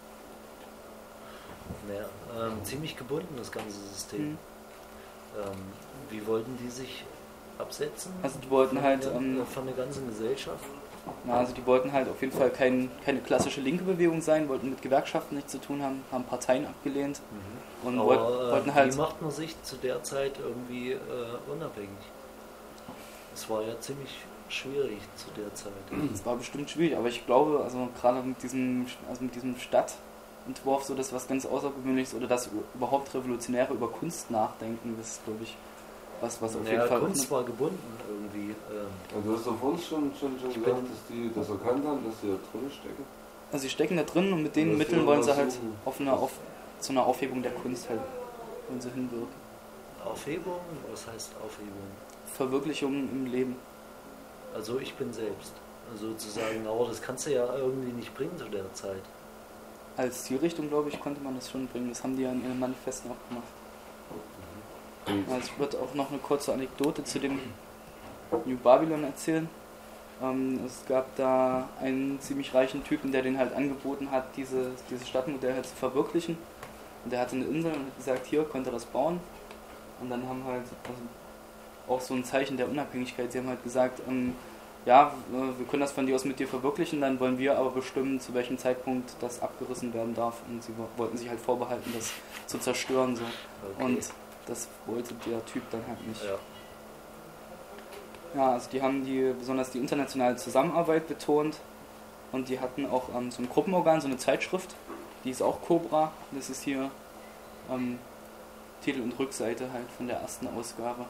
Speaker 2: naja, ähm, ziemlich gebunden, das ganze System.
Speaker 1: Mhm.
Speaker 2: Ähm, wie wollten die sich absetzen?
Speaker 1: Also die wollten
Speaker 2: von
Speaker 1: halt...
Speaker 2: der,
Speaker 1: Ähm,
Speaker 2: von der ganzen Gesellschaft?
Speaker 1: Ja, also die wollten halt auf jeden Fall kein, keine klassische linke Bewegung sein, wollten mit Gewerkschaften nichts zu tun haben, haben Parteien abgelehnt
Speaker 2: Mhm.
Speaker 1: und
Speaker 2: Aber
Speaker 1: wollten, wollten
Speaker 2: äh,
Speaker 1: halt...
Speaker 2: wie macht man sich zu der Zeit irgendwie äh, unabhängig? Es war ja ziemlich schwierig zu der Zeit.
Speaker 1: Es war bestimmt schwierig, aber ich glaube, also gerade mit diesem, also mit diesem Stadtentwurf, so das was ganz Außergewöhnliches oder das überhaupt Revolutionäre über Kunst nachdenken, das ist, glaube ich, was, was auf
Speaker 2: Ja,
Speaker 1: jeden Fall...
Speaker 2: Kunst war gebunden irgendwie. Ähm,
Speaker 3: Ja, du hast doch vorhin schon, schon, schon
Speaker 2: Ich
Speaker 3: gesagt,
Speaker 2: bin-
Speaker 3: dass die das erkannt haben, dass sie da drin stecken.
Speaker 1: Also sie stecken da drin und mit den
Speaker 3: Und dass
Speaker 1: Mitteln
Speaker 3: sie
Speaker 1: wollen sie
Speaker 3: was
Speaker 1: halt
Speaker 3: suchen.
Speaker 1: auf eine, auf, zu einer Aufhebung der Kunst halt wollen sie hinwirken.
Speaker 2: Aufhebung? Was heißt Aufhebung?
Speaker 1: Verwirklichung im Leben.
Speaker 2: Also ich bin selbst. Sozusagen, aber das kannst du ja irgendwie nicht bringen zu der Zeit.
Speaker 1: Als Zielrichtung, glaube ich, konnte man das schon bringen. Das haben die ja in ihren Manifesten auch gemacht. Also ich würde auch noch eine kurze Anekdote zu dem New Babylon erzählen. Ähm, es gab da einen ziemlich reichen Typen, der den halt angeboten hat, diese, dieses Stadtmodell halt zu verwirklichen. Und der hatte eine Insel und hat gesagt, hier könnt ihr das bauen. Und dann haben halt also auch so ein Zeichen der Unabhängigkeit. Sie haben halt gesagt, ähm, ja, wir können das von dir aus mit dir verwirklichen, dann wollen wir aber bestimmen, zu welchem Zeitpunkt das abgerissen werden darf. Und sie wollten sich halt vorbehalten, das zu zerstören. So.
Speaker 2: Okay.
Speaker 1: Und das wollte der Typ dann halt nicht.
Speaker 2: Ja.
Speaker 1: Ja, also die haben die besonders die internationale Zusammenarbeit betont und die hatten auch ähm, so ein Gruppenorgan, so eine Zeitschrift, die ist auch Cobra. Das ist hier ähm, Titel und Rückseite halt von der ersten Ausgabe.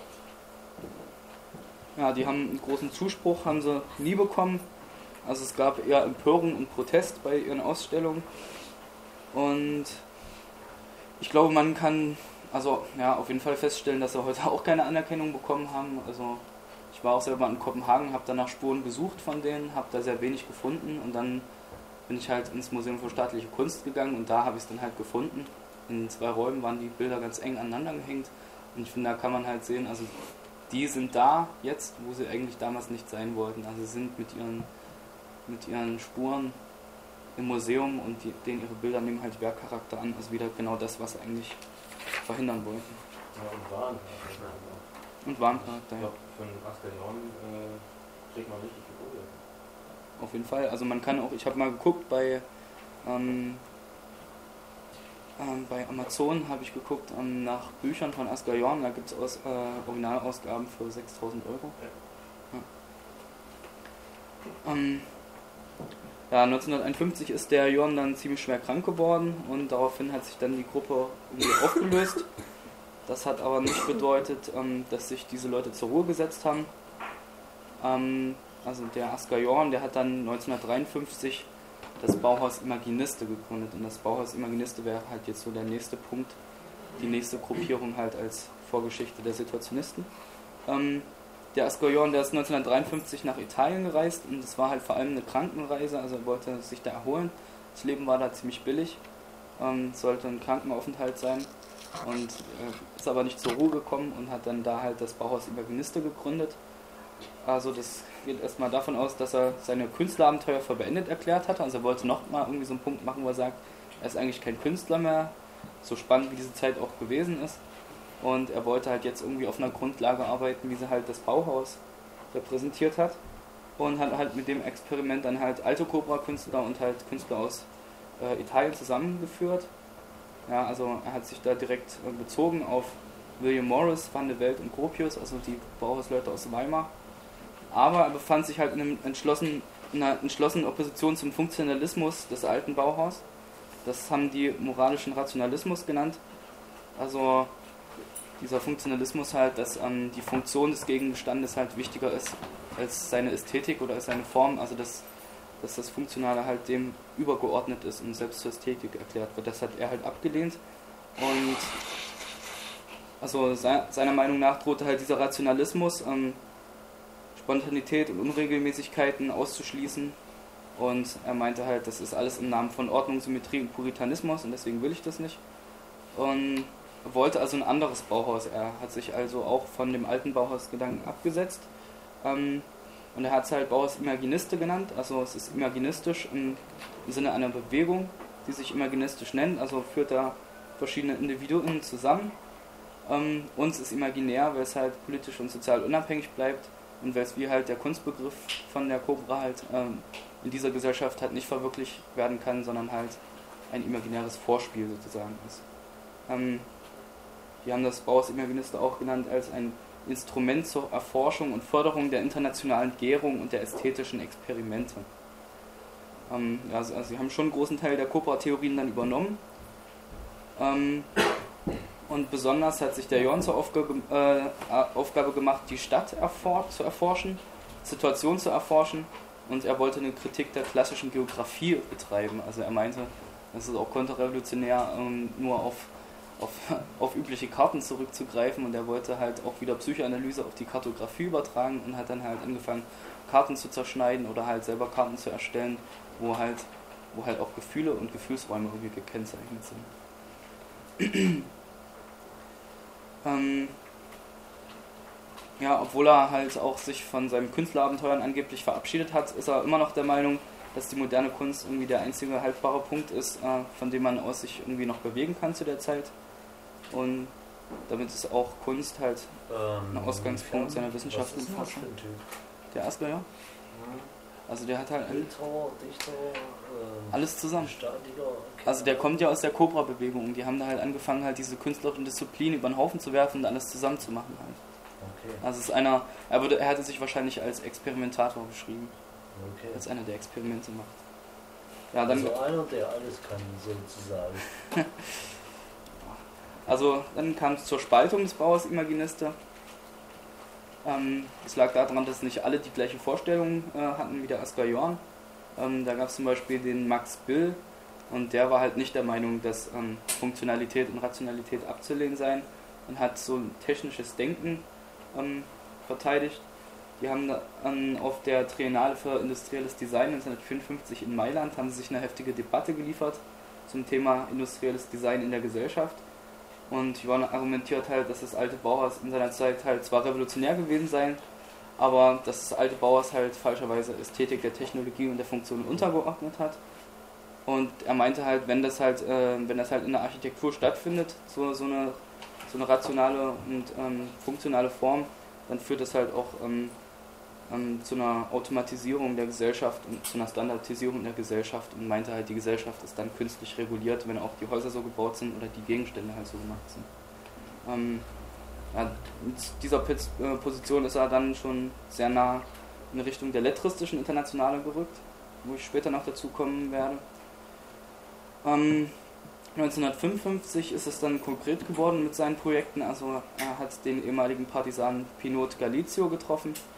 Speaker 1: Ja, die haben einen großen Zuspruch, haben sie nie bekommen. Also es gab eher Empörung und Protest bei ihren Ausstellungen. Und ich glaube, man kann also ja auf jeden Fall feststellen, dass sie heute auch keine Anerkennung bekommen haben. Also ich war auch selber in Kopenhagen, habe danach Spuren gesucht von denen, habe da sehr wenig gefunden und dann bin ich halt ins Museum für staatliche Kunst gegangen und da habe ich es dann halt gefunden. In zwei Räumen waren die Bilder ganz eng aneinander gehängt und ich finde, da kann man halt sehen, also die sind da jetzt, wo sie eigentlich damals nicht sein wollten. Also sie sind mit ihren, mit ihren Spuren im Museum und die, denen ihre Bilder nehmen halt Werkcharakter an, also wieder genau das, was sie eigentlich verhindern wollten.
Speaker 4: Ja, und waren.
Speaker 1: Und Warncharakter,
Speaker 4: Ich
Speaker 1: ja.
Speaker 4: glaube, von Ascalon äh, kriegt man richtig viel Kohle.
Speaker 1: Auf jeden Fall. Also man kann auch, ich habe mal geguckt bei ähm, ähm, bei Amazon habe ich geguckt ähm, nach Büchern von Asgayon, da gibt es Aus, äh, Originalausgaben für sechstausend Euro. Ja. Ähm, ja, neunzehnhunderteinundfünfzig ist der Jorn dann ziemlich schwer krank geworden und daraufhin hat sich dann die Gruppe irgendwie aufgelöst. Das hat aber nicht bedeutet, ähm, dass sich diese Leute zur Ruhe gesetzt haben. Ähm, also der Asger Jorn, der hat dann neunzehnhundertdreiundfünfzig das Bauhaus Imaginiste gegründet. Und das Bauhaus Imaginiste wäre halt jetzt so der nächste Punkt, die nächste Gruppierung halt als Vorgeschichte der Situationisten. Ähm, der Asger Jorn, der ist neunzehnhundertdreiundfünfzig nach Italien gereist und das war halt vor allem eine Krankenreise, also er wollte sich da erholen. Das Leben war da ziemlich billig, ähm, sollte ein Krankenaufenthalt sein und äh, ist aber nicht zur Ruhe gekommen und hat dann da halt das Bauhaus Imaginiste gegründet. Also das geht erstmal davon aus, dass er seine Künstlerabenteuer für beendet erklärt hatte. Also er wollte nochmal irgendwie so einen Punkt machen, wo er sagt, er ist eigentlich kein Künstler mehr, so spannend wie diese Zeit auch gewesen ist. Und er wollte halt jetzt irgendwie auf einer Grundlage arbeiten, wie sie halt das Bauhaus repräsentiert hat. Und hat halt mit dem Experiment dann halt alte Cobra-Künstler und halt Künstler aus äh, Italien zusammengeführt. Ja, also er hat sich da direkt äh, bezogen auf William Morris, Van de Welt und Gropius, also die Bauhausleute aus Weimar. Aber er befand sich halt in, einem entschlossen, in einer entschlossenen Opposition zum Funktionalismus des alten Bauhaus. Das haben die moralischen Rationalismus genannt. Also dieser Funktionalismus halt, dass ähm, die Funktion des Gegenstandes halt wichtiger ist als seine Ästhetik oder als seine Form. Also dass, dass das Funktionale halt dem übergeordnet ist und selbst zur Ästhetik erklärt wird. Das hat er halt abgelehnt. Und also seiner Meinung nach drohte halt dieser Rationalismus, ähm, Spontanität und Unregelmäßigkeiten auszuschließen. Und er meinte halt, das ist alles im Namen von Ordnung, Symmetrie und Puritanismus und deswegen will ich das nicht. Und er wollte also ein anderes Bauhaus. Er hat sich also auch von dem alten Bauhausgedanken abgesetzt. Ähm, und er hat es halt Bauhaus Imaginiste genannt. Also es ist imaginistisch im, im Sinne einer Bewegung, die sich imaginistisch nennt. Also führt da verschiedene Individuen zusammen. Ähm, uns ist imaginär, weil es halt politisch und sozial unabhängig bleibt. Und weil es wie halt der Kunstbegriff von der Cobra halt ähm, in dieser Gesellschaft halt nicht verwirklicht werden kann, sondern halt ein imaginäres Vorspiel sozusagen ist. Ähm, wir haben das Bauhaus Imaginiste auch genannt als ein Instrument zur Erforschung und Förderung der internationalen Gärung und der ästhetischen Experimente. Ähm, ja, also, also sie haben schon einen großen Teil der Cobra-Theorien dann übernommen. Ähm, Und besonders hat sich der Jorn zur Aufgabe, äh, Aufgabe gemacht, die Stadt erfor- zu erforschen, Situation zu erforschen, und er wollte eine Kritik der klassischen Geografie betreiben. Also er meinte, das ist auch konterrevolutionär, ähm, nur auf, auf, auf übliche Karten zurückzugreifen, und er wollte halt auch wieder Psychoanalyse auf die Kartografie übertragen und hat dann halt angefangen, Karten zu zerschneiden oder halt selber Karten zu erstellen, wo halt, wo halt auch Gefühle und Gefühlsräume irgendwie gekennzeichnet sind. Ähm, ja, obwohl er halt auch sich von seinen Künstlerabenteuern angeblich verabschiedet hat, ist er immer noch der Meinung, dass die moderne Kunst irgendwie der einzige haltbare Punkt ist, äh, von dem man aus sich irgendwie noch bewegen kann zu der Zeit. Und damit ist auch Kunst halt ähm, ein Ausgangspunkt seiner Wissenschaft und Forschung. Der Asger, ja? Also der hat halt
Speaker 2: Bildhauer, Dichter, ähm,
Speaker 1: alles zusammen.
Speaker 2: Statiker,
Speaker 1: also der kommt ja aus der Cobra-Bewegung und die haben da halt angefangen, halt diese künstlerischen Disziplinen über den Haufen zu werfen und alles zusammen zu machen halt.
Speaker 2: Okay.
Speaker 1: Also es ist einer, er, würde, er hatte sich wahrscheinlich als Experimentator beschrieben.
Speaker 2: Okay.
Speaker 1: Als einer, der Experimente macht. Ja, dann
Speaker 2: also einer, der alles kann, sozusagen.
Speaker 1: Also dann kam es zur Spaltung des Bauhaus Imaginiste. Ähm, es lag daran, dass nicht alle die gleiche Vorstellung äh, hatten wie der Asger Jorn. Ähm, da gab es zum Beispiel den Max Bill, und der war halt nicht der Meinung, dass ähm, Funktionalität und Rationalität abzulehnen seien, und hat so ein technisches Denken ähm, verteidigt. Die haben dann auf der Triennale für industrielles Design neunzehnhundertvierundfünfzig in Mailand haben sie sich eine heftige Debatte geliefert zum Thema industrielles Design in der Gesellschaft. Und Jorn argumentiert halt, dass das alte Bauhaus in seiner Zeit halt zwar revolutionär gewesen sei, aber dass das alte Bauhaus halt falscherweise Ästhetik der Technologie und der Funktion untergeordnet hat. Und er meinte halt, wenn das halt, äh, wenn das halt in der Architektur stattfindet, so, so, eine, so eine rationale und ähm, funktionale Form, dann führt das halt auch ähm, ähm, zu einer Automatisierung der Gesellschaft und zu einer Standardisierung der Gesellschaft, und meinte halt, die Gesellschaft ist dann künstlich reguliert, wenn auch die Häuser so gebaut sind oder die Gegenstände halt so gemacht sind. Ähm, ja, mit dieser Position ist er dann schon sehr nah in Richtung der lettristischen Internationale gerückt, wo ich später noch dazu kommen werde. Ähm, neunzehnhundertfünfundfünfzig ist es dann konkret geworden mit seinen Projekten. Also er hat den ehemaligen Partisan Pinot Galizio getroffen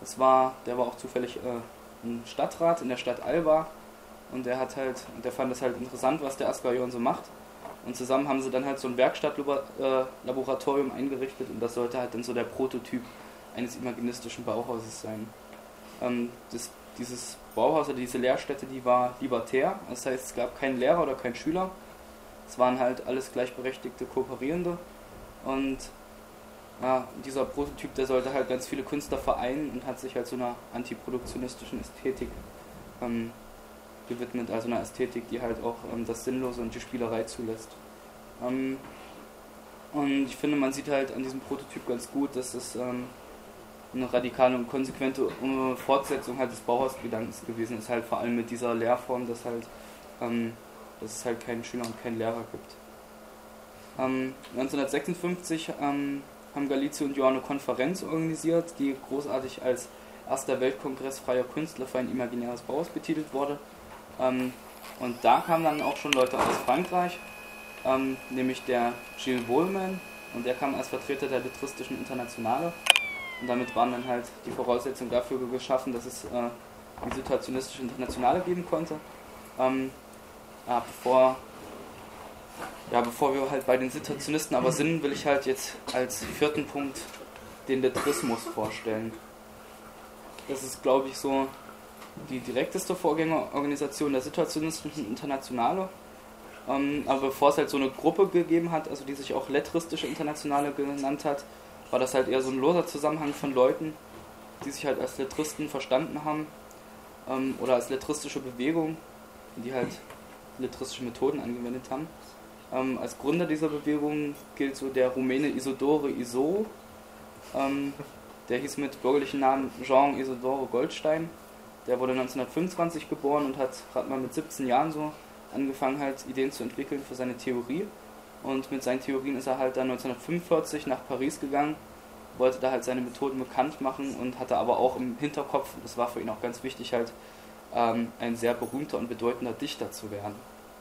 Speaker 1: Das war, der war auch zufällig äh, ein Stadtrat in der Stadt Alba und der hat halt, der fand das halt interessant, was der Ascarion so macht. Und zusammen haben sie dann halt so ein Werkstattlaboratorium eingerichtet und das sollte halt dann so der Prototyp eines imaginistischen Bauhauses sein. Ähm, das, dieses Bauhaus oder diese Lehrstätte, die war libertär, das heißt es gab keinen Lehrer oder keinen Schüler. Es waren halt alles gleichberechtigte Kooperierende und ja, dieser Prototyp, der sollte halt ganz viele Künstler vereinen und hat sich halt so einer antiproduktionistischen Ästhetik ähm, gewidmet, also einer Ästhetik, die halt auch ähm, das Sinnlose und die Spielerei zulässt. Ähm, und ich finde, man sieht halt an diesem Prototyp ganz gut, dass es ähm, eine radikale und konsequente äh, Fortsetzung halt des Bauhausgedankens gewesen ist, halt vor allem mit dieser Lehrform, dass halt ähm, dass es halt keinen Schüler und keinen Lehrer gibt. Ähm, neunzehnhundertsechsundfünfzig ähm, haben Galizio und Johann eine Konferenz organisiert, die großartig als erster Weltkongress freier Künstler für ein imaginäres Bauhaus betitelt wurde. Ähm, und da kamen dann auch schon Leute aus Frankreich, ähm, nämlich der Gilles Wohlman, und der kam als Vertreter der Lettristischen Internationale. Und damit waren dann halt die Voraussetzungen dafür geschaffen, dass es äh, die Situationistische Internationale geben konnte. Ähm, ja, bevor, ja, bevor wir halt bei den Situationisten aber sind, will ich halt jetzt als vierten Punkt den Lettrismus vorstellen. Das ist, glaube ich, so die direkteste Vorgängerorganisation der Situationistischen Internationale. Ähm, aber bevor es halt so eine Gruppe gegeben hat, also die sich auch Lettristische Internationale genannt hat, war das halt eher so ein loser Zusammenhang von Leuten, die sich halt als Lettristen verstanden haben ähm, oder als lettristische Bewegung, die halt lettristische Methoden angewendet haben. Ähm, als Gründer dieser Bewegung gilt so der Rumäne Isidore Isou, ähm, der hieß mit bürgerlichen Namen Jean Isidore Goldstein. Der wurde neunzehnhundertfünfundzwanzig geboren und hat gerade mal mit siebzehn Jahren so angefangen halt Ideen zu entwickeln für seine Theorie. Und mit seinen Theorien ist er halt dann neunzehnhundertfünfundvierzig nach Paris gegangen, wollte da halt seine Methoden bekannt machen und hatte aber auch im Hinterkopf, das war für ihn auch ganz wichtig, halt ähm, ein sehr berühmter und bedeutender Dichter zu werden.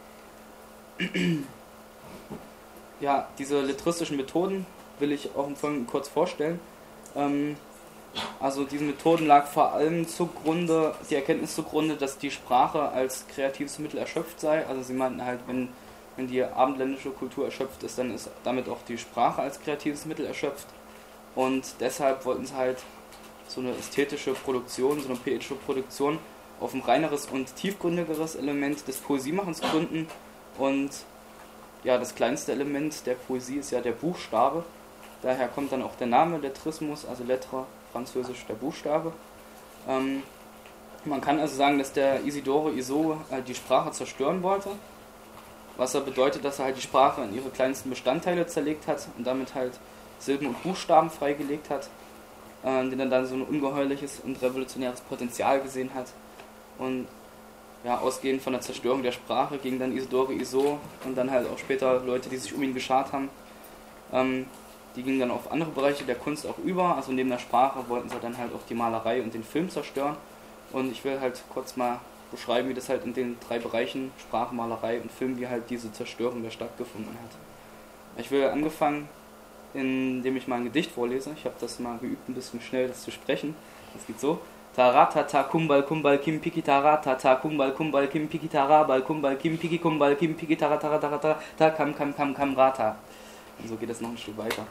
Speaker 1: Ja, diese lettristischen Methoden will ich auch im Folgenden kurz vorstellen. Ähm, also diesen Methoden lag vor allem zugrunde, die Erkenntnis zugrunde, dass die Sprache als kreatives Mittel erschöpft sei. Also sie meinten halt, wenn Wenn die abendländische Kultur erschöpft ist, dann ist damit auch die Sprache als kreatives Mittel erschöpft. Und deshalb wollten sie halt so eine ästhetische Produktion, so eine poetische Produktion auf ein reineres und tiefgründigeres Element des Poesiemachens gründen. Und ja, das kleinste Element der Poesie ist ja der Buchstabe. Daher kommt dann auch der Name Lettrismus, also Lettre, französisch der Buchstabe. Ähm, man kann also sagen, dass der Isidore Isou äh, die Sprache zerstören wollte. Was er bedeutet, dass er halt die Sprache in ihre kleinsten Bestandteile zerlegt hat und damit halt Silben und Buchstaben freigelegt hat, äh, in denen er dann so ein ungeheuerliches und revolutionäres Potenzial gesehen hat. Und ja, ausgehend von der Zerstörung der Sprache ging dann Isidore Isou und dann halt auch später Leute, die sich um ihn geschart haben, ähm, die gingen dann auf andere Bereiche der Kunst auch über. Also neben der Sprache wollten sie dann halt auch die Malerei und den Film zerstören. Und ich will halt kurz mal beschreiben, wie das halt in den drei Bereichen Sprache, Malerei und Film, wie halt diese Zerstörung da stattgefunden hat. Ich will angefangen, indem ich mal ein Gedicht vorlese. Ich habe das mal geübt, ein bisschen schnell das zu sprechen. Das geht so. Taratata kumbal kumbal kim piki taratata kumbal kumbal kim piki tarabal kumbal kim piki kumbal kim piki tarataratarata ta kam kam kam kam rata. Und so geht es noch ein Stück weiter.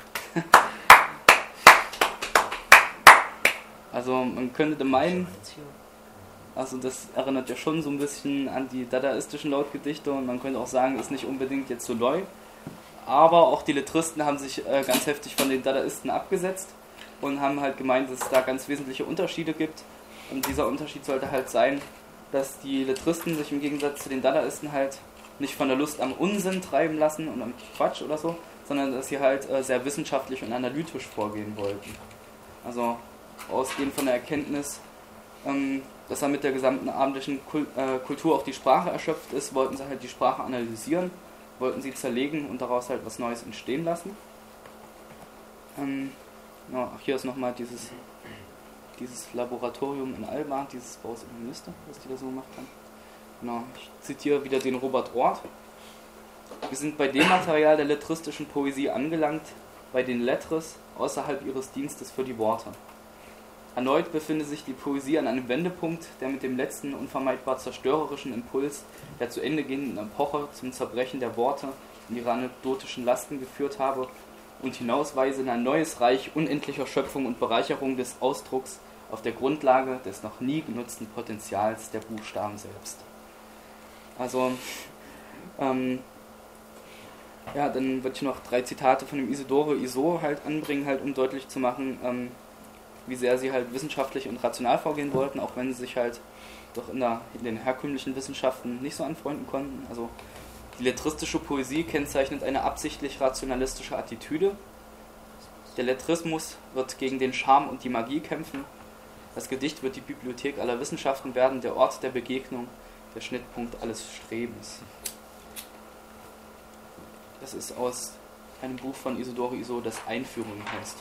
Speaker 1: Also man könnte meinen, also das erinnert ja schon so ein bisschen an die dadaistischen Lautgedichte und man könnte auch sagen, ist nicht unbedingt jetzt so neu. Aber auch die Lettristen haben sich äh, ganz heftig von den Dadaisten abgesetzt und haben halt gemeint, dass es da ganz wesentliche Unterschiede gibt. Und dieser Unterschied sollte halt sein, dass die Lettristen sich im Gegensatz zu den Dadaisten halt nicht von der Lust am Unsinn treiben lassen und am Quatsch oder so, sondern dass sie halt äh, sehr wissenschaftlich und analytisch vorgehen wollten. Also ausgehend von der Erkenntnis, ähm, dass er mit der gesamten abendlichen Kultur auch die Sprache erschöpft ist, wollten sie halt die Sprache analysieren, wollten sie zerlegen und daraus halt was Neues entstehen lassen. Ähm, ja, auch hier ist nochmal dieses, dieses Laboratorium in Alba, dieses Baus im Minister, was die da so gemacht haben. Genau, ich zitiere wieder den Robert Ort. Wir sind bei dem Material der lettristischen Poesie angelangt, bei den Lettres außerhalb ihres Dienstes für die Worte. Erneut befinde sich die Poesie an einem Wendepunkt, der mit dem letzten unvermeidbar zerstörerischen Impuls der zu Ende gehenden Epoche zum Zerbrechen der Worte und ihre anekdotischen Lasten geführt habe und hinausweise in ein neues Reich unendlicher Schöpfung und Bereicherung des Ausdrucks auf der Grundlage des noch nie genutzten Potenzials der Buchstaben selbst. Also, ähm, ja, dann würde ich noch drei Zitate von dem Isidore Isot halt anbringen, halt um deutlich zu machen, ähm, wie sehr sie halt wissenschaftlich und rational vorgehen wollten, auch wenn sie sich halt doch in, der, in den herkömmlichen Wissenschaften nicht so anfreunden konnten. Also die lettristische Poesie kennzeichnet eine absichtlich rationalistische Attitüde. Der Lettrismus wird gegen den Charme und die Magie kämpfen. Das Gedicht wird die Bibliothek aller Wissenschaften werden, der Ort der Begegnung, der Schnittpunkt alles Strebens. Das ist aus einem Buch von Isidore Isot, das Einführung heißt.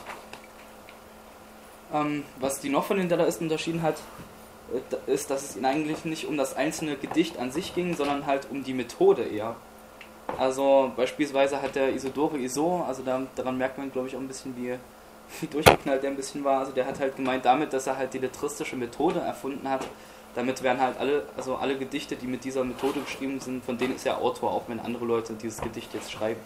Speaker 1: Ähm, was die noch von den Dadaisten unterschieden hat, äh, ist, dass es ihnen eigentlich nicht um das einzelne Gedicht an sich ging, sondern halt um die Methode eher. Also beispielsweise hat der Isidore Isot, also da, daran merkt man glaube ich auch ein bisschen, wie, wie durchgeknallt der ein bisschen war, also der hat halt gemeint damit, dass er halt die letristische Methode erfunden hat. Damit werden halt alle, also alle Gedichte, die mit dieser Methode geschrieben sind, von denen ist er Autor, auch wenn andere Leute dieses Gedicht jetzt schreiben.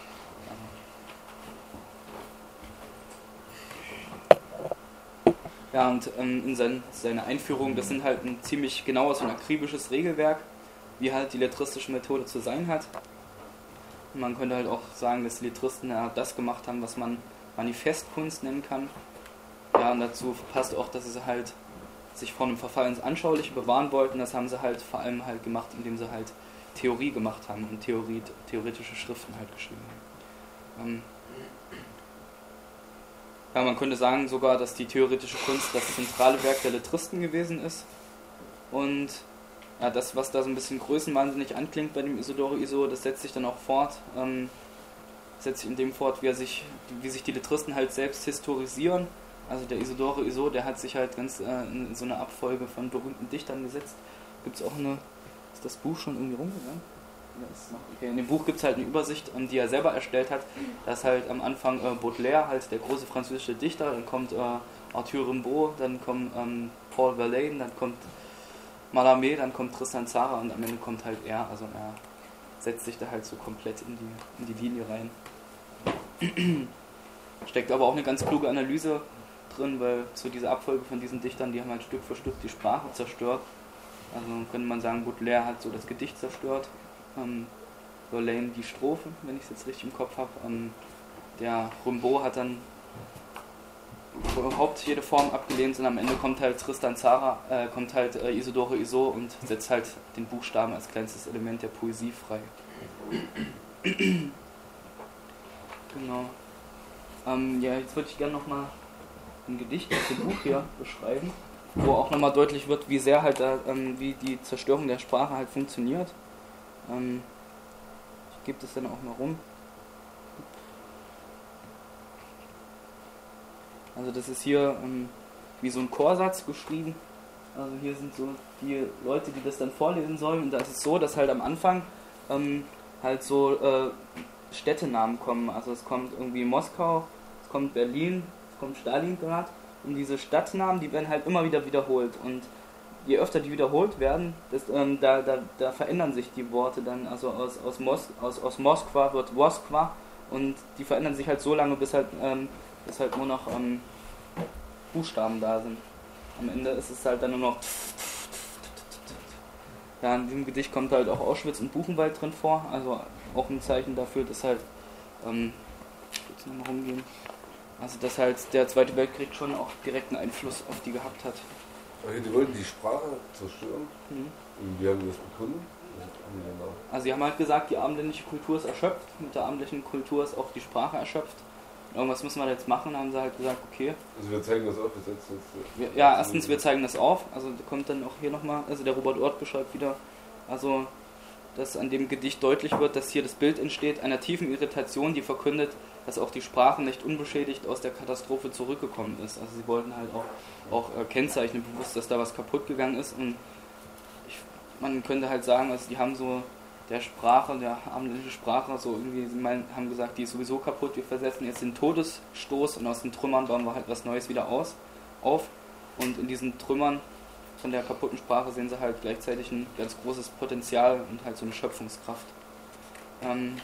Speaker 1: Ja, und ähm, in sein, seiner Einführung, das sind halt ein ziemlich genaues und akribisches Regelwerk, wie halt die lettristische Methode zu sein hat. Und man könnte halt auch sagen, dass die Lettristen ja das gemacht haben, was man Manifestkunst nennen kann. Ja, und dazu passt auch, dass sie halt sich vor einem Verfall ins Anschauliche bewahren wollten. Das haben sie halt vor allem halt gemacht, indem sie halt Theorie gemacht haben und Theorie, theoretische Schriften halt geschrieben haben. Ähm, Ja, man könnte sagen sogar, dass die theoretische Kunst das zentrale Werk der Lettristen gewesen ist. Und ja, das, was da so ein bisschen größenwahnsinnig anklingt bei dem Isidore Isot, das setzt sich dann auch fort. Ähm, setzt sich in dem fort, wie, er sich, wie sich die Lettristen halt selbst historisieren. Also der Isidore Isot, der hat sich halt ganz äh, in so eine Abfolge von berühmten Dichtern gesetzt. Gibt es auch eine... Ist das Buch schon irgendwie rumgegangen? Okay, in dem Buch gibt es halt eine Übersicht, die er selber erstellt hat. Da ist halt am Anfang äh, Baudelaire, halt der große französische Dichter, dann kommt äh, Arthur Rimbaud, dann kommt ähm, Paul Verlaine, dann kommt Mallarmé, dann kommt Tristan Tzara und am Ende kommt halt er. Also er setzt sich da halt so komplett in die, in die Linie rein. Steckt aber auch eine ganz kluge Analyse drin, weil zu dieser Abfolge von diesen Dichtern, die haben halt Stück für Stück die Sprache zerstört. Also könnte man sagen, Baudelaire hat so das Gedicht zerstört. Ähm, Verlaine die Strophe, wenn ich es jetzt richtig im Kopf habe. Ähm, der Rimbaud hat dann überhaupt jede Form abgelehnt und am Ende kommt halt Tristan Tzara, äh, kommt halt äh, Isidore Isot und setzt halt den Buchstaben als kleinstes Element der Poesie frei. Genau. Ähm, ja, jetzt würde ich gerne nochmal ein Gedicht aus dem Buch hier beschreiben, wo auch nochmal deutlich wird, wie sehr halt da, ähm, wie die Zerstörung der Sprache halt funktioniert. Ähm, ich gebe das dann auch mal rum. Also das ist hier ähm, wie so ein Chorsatz geschrieben. Also hier sind so die Leute, die das dann vorlesen sollen. Und da ist es so, dass halt am Anfang ähm, halt so äh, Städtenamen kommen. Also es kommt irgendwie Moskau, es kommt Berlin, es kommt Stalingrad. Und diese Stadtnamen, die werden halt immer wieder wiederholt. Und je öfter die wiederholt werden, das, ähm, da, da, da verändern sich die Worte dann. Also aus, aus, Mos- aus, aus Moskwa wird Moskwa. Und die verändern sich halt so lange, bis halt, ähm, bis halt nur noch ähm, Buchstaben da sind. Am Ende ist es halt dann nur noch... Ja, in diesem Gedicht kommt halt auch Auschwitz und Buchenwald drin vor. Also auch ein Zeichen dafür, dass halt... Ähm, ich will jetzt nochmal rumgehen. Also dass halt der Zweite Weltkrieg schon auch direkten Einfluss auf die gehabt hat.
Speaker 3: Okay, die wollten die Sprache zerstören.
Speaker 1: Mhm.
Speaker 3: Und wie haben die das begründet? Was haben die denn da?
Speaker 1: Also sie haben halt gesagt, die abendländische Kultur ist erschöpft. Mit der abendländischen Kultur ist auch die Sprache erschöpft. Irgendwas müssen wir da jetzt machen. Da haben sie halt gesagt, okay.
Speaker 3: Also wir zeigen das auf, wir setzen jetzt...
Speaker 1: Wir, ja, erstens, wir zeigen das auf. Also da kommt dann auch hier nochmal, also der Robert Orth beschreibt wieder, also dass an dem Gedicht deutlich wird, dass hier das Bild entsteht einer tiefen Irritation, die verkündet, dass auch die Sprache nicht unbeschädigt aus der Katastrophe zurückgekommen ist. Also sie wollten halt auch, auch äh, kennzeichnen, bewusst, dass da was kaputt gegangen ist. Und ich, man könnte halt sagen, also die haben so der Sprache, der abendländischen Sprache, so irgendwie, sie meinen, haben gesagt, die ist sowieso kaputt, wir versetzen jetzt den Todesstoß und aus den Trümmern bauen wir halt was Neues wieder aus, auf. Und in diesen Trümmern von der kaputten Sprache sehen sie halt gleichzeitig ein ganz großes Potenzial und halt so eine Schöpfungskraft. Ähm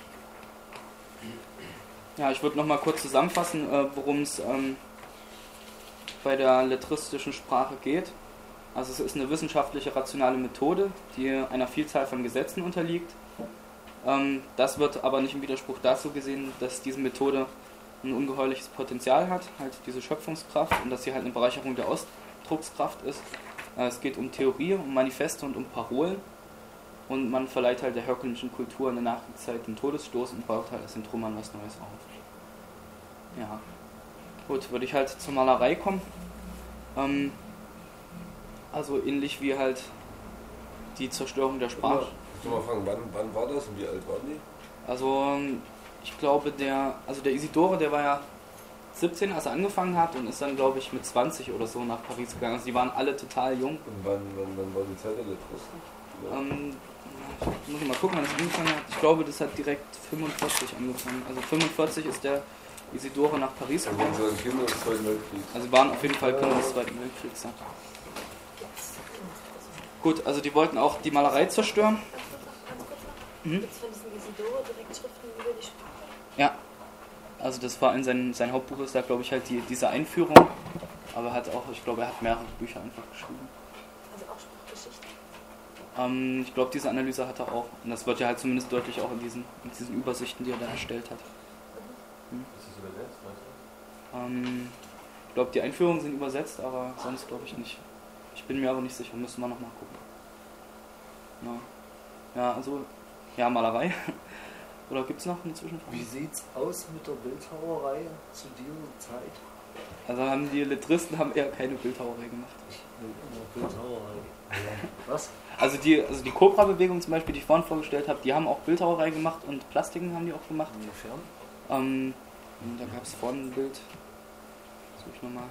Speaker 1: ja, ich würde nochmal kurz zusammenfassen, äh, worum es ähm, bei der letristischen Sprache geht. Also es ist eine wissenschaftliche rationale Methode, die einer Vielzahl von Gesetzen unterliegt. Ähm, das wird aber nicht im Widerspruch dazu gesehen, dass diese Methode ein ungeheuerliches Potenzial hat, halt diese Schöpfungskraft, und dass sie halt eine Bereicherung der Ausdruckskraft ist. Äh, es geht um Theorie, um Manifeste und um Parolen, und man verleiht halt der herkömmlichen Kultur in der Nachkriegszeit den Todesstoß und baut halt aus den Trümmern was Neues auf. Ja. Gut, würde ich halt zur Malerei kommen. Ähm, also ähnlich wie halt die Zerstörung der Sprache.
Speaker 3: Ich will mal fragen, wann, wann war das und wie alt waren die?
Speaker 1: Also ich glaube, der, also der Isidore, der war ja siebzehn, als er angefangen hat, und ist dann, glaube ich, mit zwanzig oder so nach Paris gegangen. Also die waren alle total jung.
Speaker 3: Und wann, wann, wann war die Zeit der Letristen? Ja.
Speaker 1: Ähm, ich muss mal gucken, wann das angefangen hat. Ich glaube, das hat direkt fünfundvierzig angefangen. Also fünfundvierzig ist der Isidore nach Paris
Speaker 3: Und
Speaker 1: gegangen.
Speaker 3: so ein Kinder des Zweiten Weltkriegs.
Speaker 1: Also waren auf jeden Fall Kinder des Zweiten Weltkriegs. Ja. Gut, also die wollten auch die Malerei zerstören. Mhm.
Speaker 5: Gibt es von diesen Isidore direkt Schriften über die Sprache?
Speaker 1: Ja, also das war in sein, sein Hauptbuch ist da, glaube ich, halt die, diese Einführung. Aber er hat auch, ich glaube, er hat mehrere Bücher einfach geschrieben.
Speaker 5: Also auch Sprachgeschichte?
Speaker 1: Ähm, ich glaube, diese Analyse hat er auch. Und das wird ja halt zumindest deutlich auch in diesen, in diesen Übersichten, die er da erstellt hat.
Speaker 4: Ist das übersetzt, weißt du?
Speaker 1: Ähm, ich glaube, die Einführungen sind übersetzt, aber sonst glaube ich nicht. Ich bin mir aber nicht sicher, müssen wir nochmal gucken. Ja. Ja, also, ja, Malerei. Oder gibt es noch eine Zwischenfrage?
Speaker 2: Wie sieht's aus mit der Bildhauerei zu dieser Zeit?
Speaker 1: Also haben die Letristen haben eher keine Bildhauerei gemacht.
Speaker 2: Immer Bildhauerei. Was?
Speaker 1: Also die, also die Cobra-Bewegung zum Beispiel, die ich vorhin vorgestellt habe, die haben auch Bildhauerei gemacht und Plastiken haben die auch gemacht.
Speaker 2: Inwiefern?
Speaker 1: Ähm, da gab es vorhin ein Bild. Suche ich nochmal.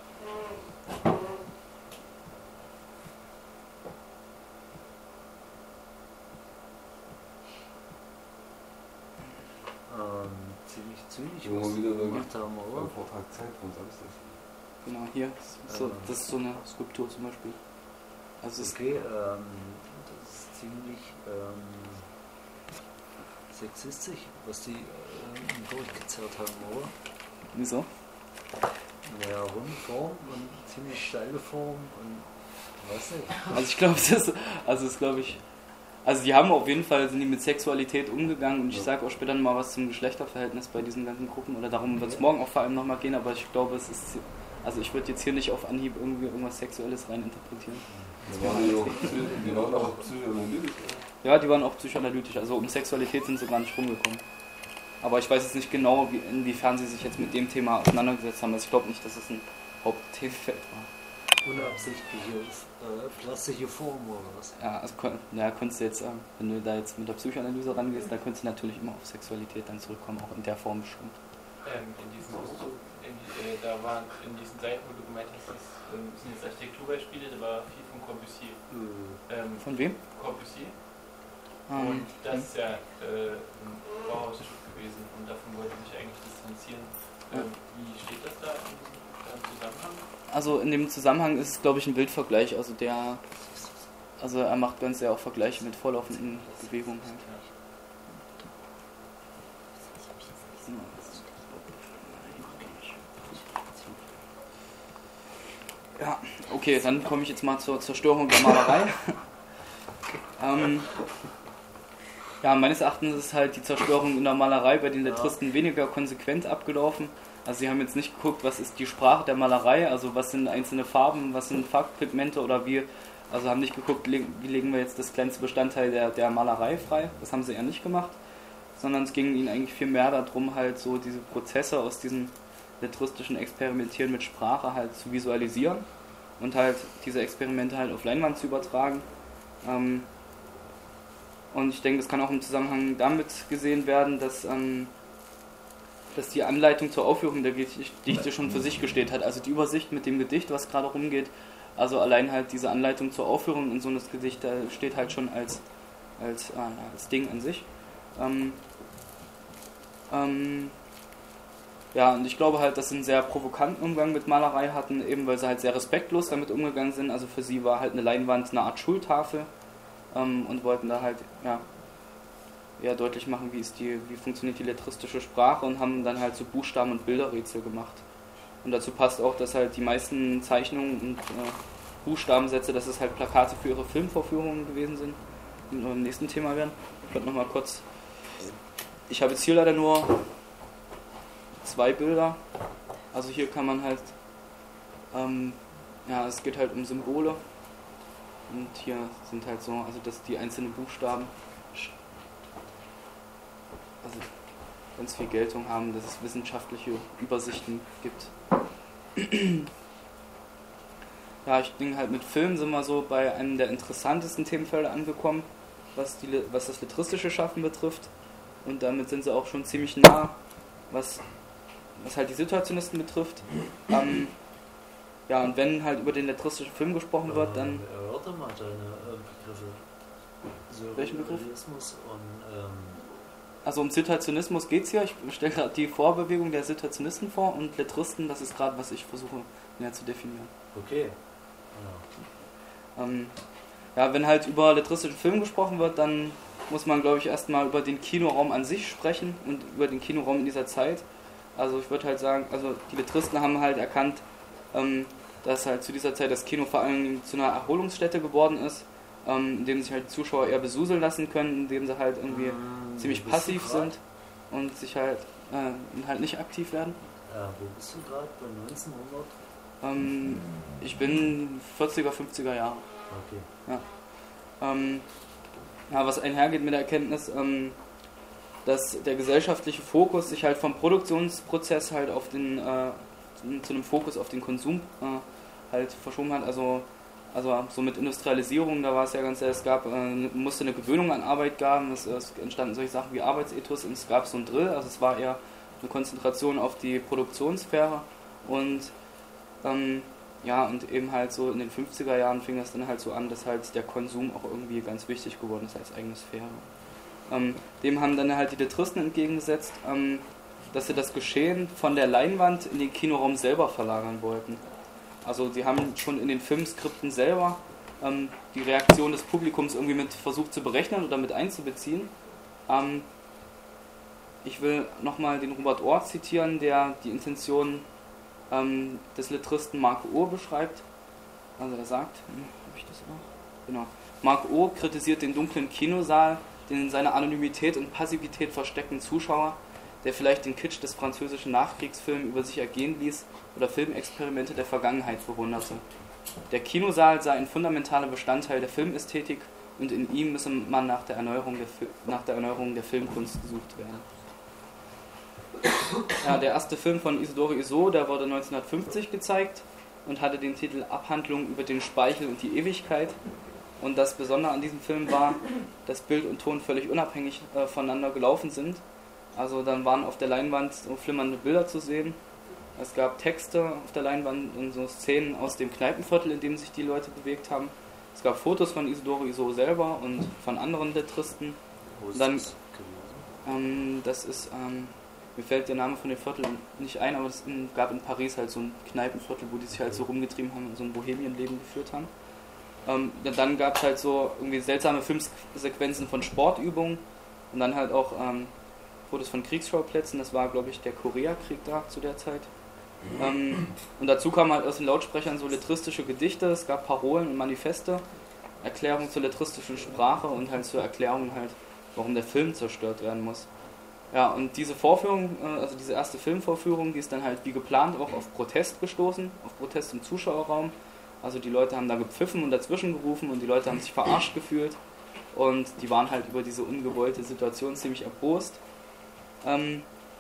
Speaker 2: Ähm, ziemlich zügig
Speaker 3: Wo
Speaker 2: was
Speaker 3: wir wieder da
Speaker 2: gemacht haben,
Speaker 3: Beim
Speaker 2: oder?
Speaker 3: Vortrag Zeit von Samstag.
Speaker 1: Genau, hier. So, das ist so eine Skulptur zum Beispiel. Also es ist,
Speaker 2: Okay, ähm, das ist ziemlich ähm, sexistisch, was die ähm, durchgezerrt haben, oder?
Speaker 1: wieso?
Speaker 2: Naja, runde Form und ziemlich steile Form und weiß nicht.
Speaker 1: Also ich glaube, das also ist glaube ich, also die haben auf jeden Fall, sind die mit Sexualität umgegangen, und ich sage auch später noch mal was zum Geschlechterverhältnis bei diesen ganzen Gruppen, oder darum wird es morgen auch vor allem nochmal gehen, aber ich glaube, es ist, also ich würde jetzt hier nicht auf Anhieb irgendwie irgendwas Sexuelles reininterpretieren.
Speaker 3: Die waren ja auch, die waren auch psychoanalytisch.
Speaker 1: Ja, die waren auch psychoanalytisch, also um Sexualität sind sie gar nicht rumgekommen. Aber ich weiß jetzt nicht genau, wie, inwiefern sie sich jetzt mit dem Thema auseinandergesetzt haben. Also ich glaube nicht, dass es ein Hauptthemenfeld war.
Speaker 2: Unabsichtliche äh, plastische Form oder was?
Speaker 1: Ja, also ja, könntest du jetzt, äh, wenn du da jetzt mit der Psychoanalyse rangehst, da könntest du natürlich immer auf Sexualität dann zurückkommen, auch in der Form bestimmt.
Speaker 4: Ähm, in diesen, in die, äh, da waren in diesen Seiten, wo du gemeint hast, das ähm, sind jetzt Architekturbeispiele, da war viel von Corbusier. Ähm,
Speaker 1: Von wem?
Speaker 4: Corbusier.
Speaker 1: Ähm,
Speaker 4: Und das ist ja äh, ein Bauhausstück gewesen, und davon wollte sich eigentlich distanzieren. Ähm, wie steht das da in diesem äh, Zusammenhang?
Speaker 1: Also in dem Zusammenhang ist es, glaube ich, ein Bildvergleich. Also der, also er macht ganz sehr auch Vergleiche mit vorlaufenden Bewegungen halt. Ja, okay, dann komme ich jetzt mal zur Zerstörung der Malerei. ähm, ja, meines Erachtens ist halt die Zerstörung in der Malerei bei den Letristen weniger konsequent abgelaufen. Also sie haben jetzt nicht geguckt, was ist die Sprache der Malerei, also was sind einzelne Farben, was sind Farbpigmente oder wie, also haben nicht geguckt, wie legen wir jetzt das kleinste Bestandteil der, der Malerei frei, das haben sie eher nicht gemacht, sondern es ging ihnen eigentlich viel mehr darum, halt so diese Prozesse aus diesem letristischen Experimentieren mit Sprache halt zu visualisieren und halt diese Experimente halt auf Leinwand zu übertragen. Ähm, und ich denke, das kann auch im Zusammenhang damit gesehen werden, dass, ähm, dass die Anleitung zur Aufführung der Gedichte schon für sich gesteht hat. Also die Übersicht mit dem Gedicht, was gerade rumgeht, also allein halt diese Anleitung zur Aufführung in so einem Gedicht, da steht halt schon als, als, äh, als Ding an sich. Ähm, ähm, Ja, und ich glaube halt, dass sie einen sehr provokanten Umgang mit Malerei hatten, eben weil sie halt sehr respektlos damit umgegangen sind. Also für sie war halt eine Leinwand eine Art Schultafel ähm, und wollten da halt ja, eher deutlich machen, wie, ist die, wie funktioniert die lettristische Sprache und haben dann halt so Buchstaben- und Bilderrätsel gemacht. Und dazu passt auch, dass halt die meisten Zeichnungen und äh, Buchstabensätze, dass es halt Plakate für ihre Filmvorführungen gewesen sind, die wir im nächsten Thema werden. Ich werde nochmal kurz... Ich habe jetzt hier leider nur zwei Bilder. Also hier kann man halt... Ähm, ja, es geht halt um Symbole. Und hier sind halt so, also dass die einzelnen Buchstaben also ganz viel Geltung haben, dass es wissenschaftliche Übersichten gibt. Ja, ich denke halt mit Film sind wir so bei einem der interessantesten Themenfelder angekommen, was, die, was das letristische Schaffen betrifft. Und damit sind sie auch schon ziemlich nah, was, was halt die Situationisten betrifft. Ähm, ja, und wenn halt über den letristischen Film gesprochen wird, dann...
Speaker 2: Erörter mal deine äh, Begriffe.
Speaker 1: Welchen Begriff?
Speaker 2: Surrealismus und... Ähm
Speaker 1: Also um Situationismus geht es hier. Ich stelle gerade die Vorbewegung der Situationisten vor und Letristen, das ist gerade, was ich versuche näher zu definieren.
Speaker 2: Okay.
Speaker 1: Ja. Ähm, ja, wenn halt über letristischen Film gesprochen wird, dann muss man, glaube ich, erstmal über den Kinoraum an sich sprechen und über den Kinoraum in dieser Zeit. Also ich würde halt sagen, also die Letristen haben halt erkannt, ähm, dass halt zu dieser Zeit das Kino vor allem zu einer Erholungsstätte geworden ist, ähm, in dem sich halt die Zuschauer eher besuseln lassen können, indem sie halt irgendwie
Speaker 2: ähm,
Speaker 1: ziemlich passiv sind und sich halt, äh, halt nicht aktiv werden.
Speaker 2: Ja, wo bist du gerade? Bei neunzehnhundert?
Speaker 1: Ähm, ich bin vierziger, fünfziger Jahre.
Speaker 2: Okay.
Speaker 1: Ja. Ähm, ja, was einhergeht mit der Erkenntnis, ähm, dass der gesellschaftliche Fokus sich halt vom Produktionsprozess halt auf den, äh, zu einem Fokus auf den Konsum äh, halt verschoben hat. Also, also so mit Industrialisierung, da war es ja ganz, es gab, äh, musste eine Gewöhnung an Arbeit geben, es, es entstanden solche Sachen wie Arbeitsethos und es gab so einen Drill, also es war eher eine Konzentration auf die Produktionssphäre und ähm, ja, und eben halt so in den fünfziger Jahren fing das dann halt so an, dass halt der Konsum auch irgendwie ganz wichtig geworden ist als eigene Sphäre. Ähm, dem haben dann halt die Letristen entgegengesetzt, ähm, dass sie das Geschehen von der Leinwand in den Kinoraum selber verlagern wollten. Also sie haben schon in den Filmskripten selber ähm, die Reaktion des Publikums irgendwie mit versucht zu berechnen oder mit einzubeziehen. Ähm, ich will nochmal den Robert Orr zitieren, der die Intention ähm, des Letristen Mark O. beschreibt. Also er sagt, hm, habe ich das auch? Genau. Mark O. kritisiert den dunklen Kinosaal, den in seiner Anonymität und Passivität versteckten Zuschauer, der vielleicht den Kitsch des französischen Nachkriegsfilms über sich ergehen ließ oder Filmexperimente der Vergangenheit bewunderte. Der Kinosaal sei ein fundamentaler Bestandteil der Filmästhetik und in ihm müsse man nach der Erneuerung der, Fi- nach der, Erneuerung der Filmkunst gesucht werden. Ja, der erste Film von Isidore Isot, der wurde neunzehnhundertfünfzig gezeigt und hatte den Titel Abhandlung über den Speichel und die Ewigkeit. Und das Besondere an diesem Film war, dass Bild und Ton völlig unabhängig äh, voneinander gelaufen sind. Also dann waren auf der Leinwand so flimmernde Bilder zu sehen. Es gab Texte auf der Leinwand und so Szenen aus dem Kneipenviertel, in dem sich die Leute bewegt haben. Es gab Fotos von Isidore Isot selber und von anderen Letristen.
Speaker 2: Wo ist
Speaker 1: Dann,
Speaker 2: das gewesen?
Speaker 1: Ähm, das ist, ähm, mir fällt der Name von dem Viertel nicht ein, aber es gab in Paris halt so ein Kneipenviertel, wo die sich halt so rumgetrieben haben und so ein Bohemienleben geführt haben. Ähm, dann gab es halt so irgendwie seltsame Filmsequenzen von Sportübungen und dann halt auch ähm, Fotos von Kriegsschauplätzen. Das war, glaube ich, der Koreakrieg da zu der Zeit. Ähm, und dazu kamen halt aus den Lautsprechern so letristische Gedichte, es gab Parolen und Manifeste, Erklärungen zur letristischen Sprache und halt zur Erklärung halt, warum der Film zerstört werden muss. Ja, und diese Vorführung, also diese erste Filmvorführung, die ist dann halt wie geplant auch auf Protest gestoßen, auf Protest im Zuschauerraum. Also die Leute haben da gepfiffen und dazwischen gerufen und die Leute haben sich verarscht gefühlt und die waren halt über diese ungewollte Situation ziemlich erbost. Ähm,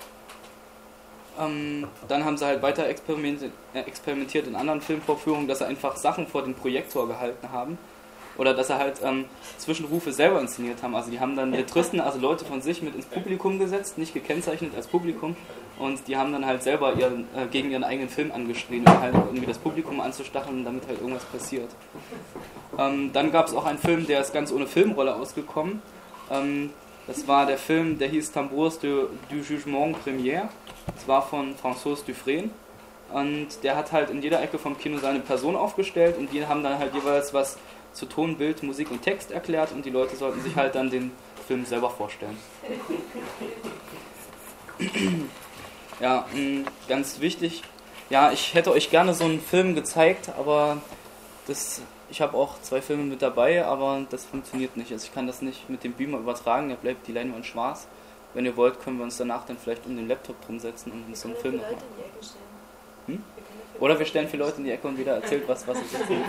Speaker 1: ähm, dann haben sie halt weiter experimentiert, äh, experimentiert in anderen Filmvorführungen, dass sie einfach Sachen vor den Projektor gehalten haben oder dass sie halt ähm, Zwischenrufe selber inszeniert haben. Also die haben dann Letristen, also Leute von sich mit ins Publikum gesetzt, nicht gekennzeichnet als Publikum und die haben dann halt selber ihren, äh, gegen ihren eigenen Film angeschrien, um halt irgendwie das Publikum anzustacheln, damit halt irgendwas passiert. Ähm, dann gab es auch einen Film, der ist ganz ohne Filmrolle ausgekommen. Ähm, Das war der Film, der hieß Tambours de, du Jugement Première. Das war von François Dufresne. Und der hat halt in jeder Ecke vom Kino seine Person aufgestellt und die haben dann halt jeweils was zu Ton, Bild, Musik und Text erklärt und die Leute sollten sich halt dann den Film selber vorstellen. Ja, ganz wichtig. Ja, ich hätte euch gerne so einen Film gezeigt, aber das, ich habe auch zwei Filme mit dabei, aber das funktioniert nicht. Also ich kann das nicht mit dem Beamer übertragen, da bleibt die Leinwand schwarz. Wenn ihr wollt, können wir uns danach dann vielleicht um den Laptop drum setzen und uns so einen Film machen. Hm? Oder wir stellen viele Leute in die Ecke und jeder erzählt was, was es erzählt.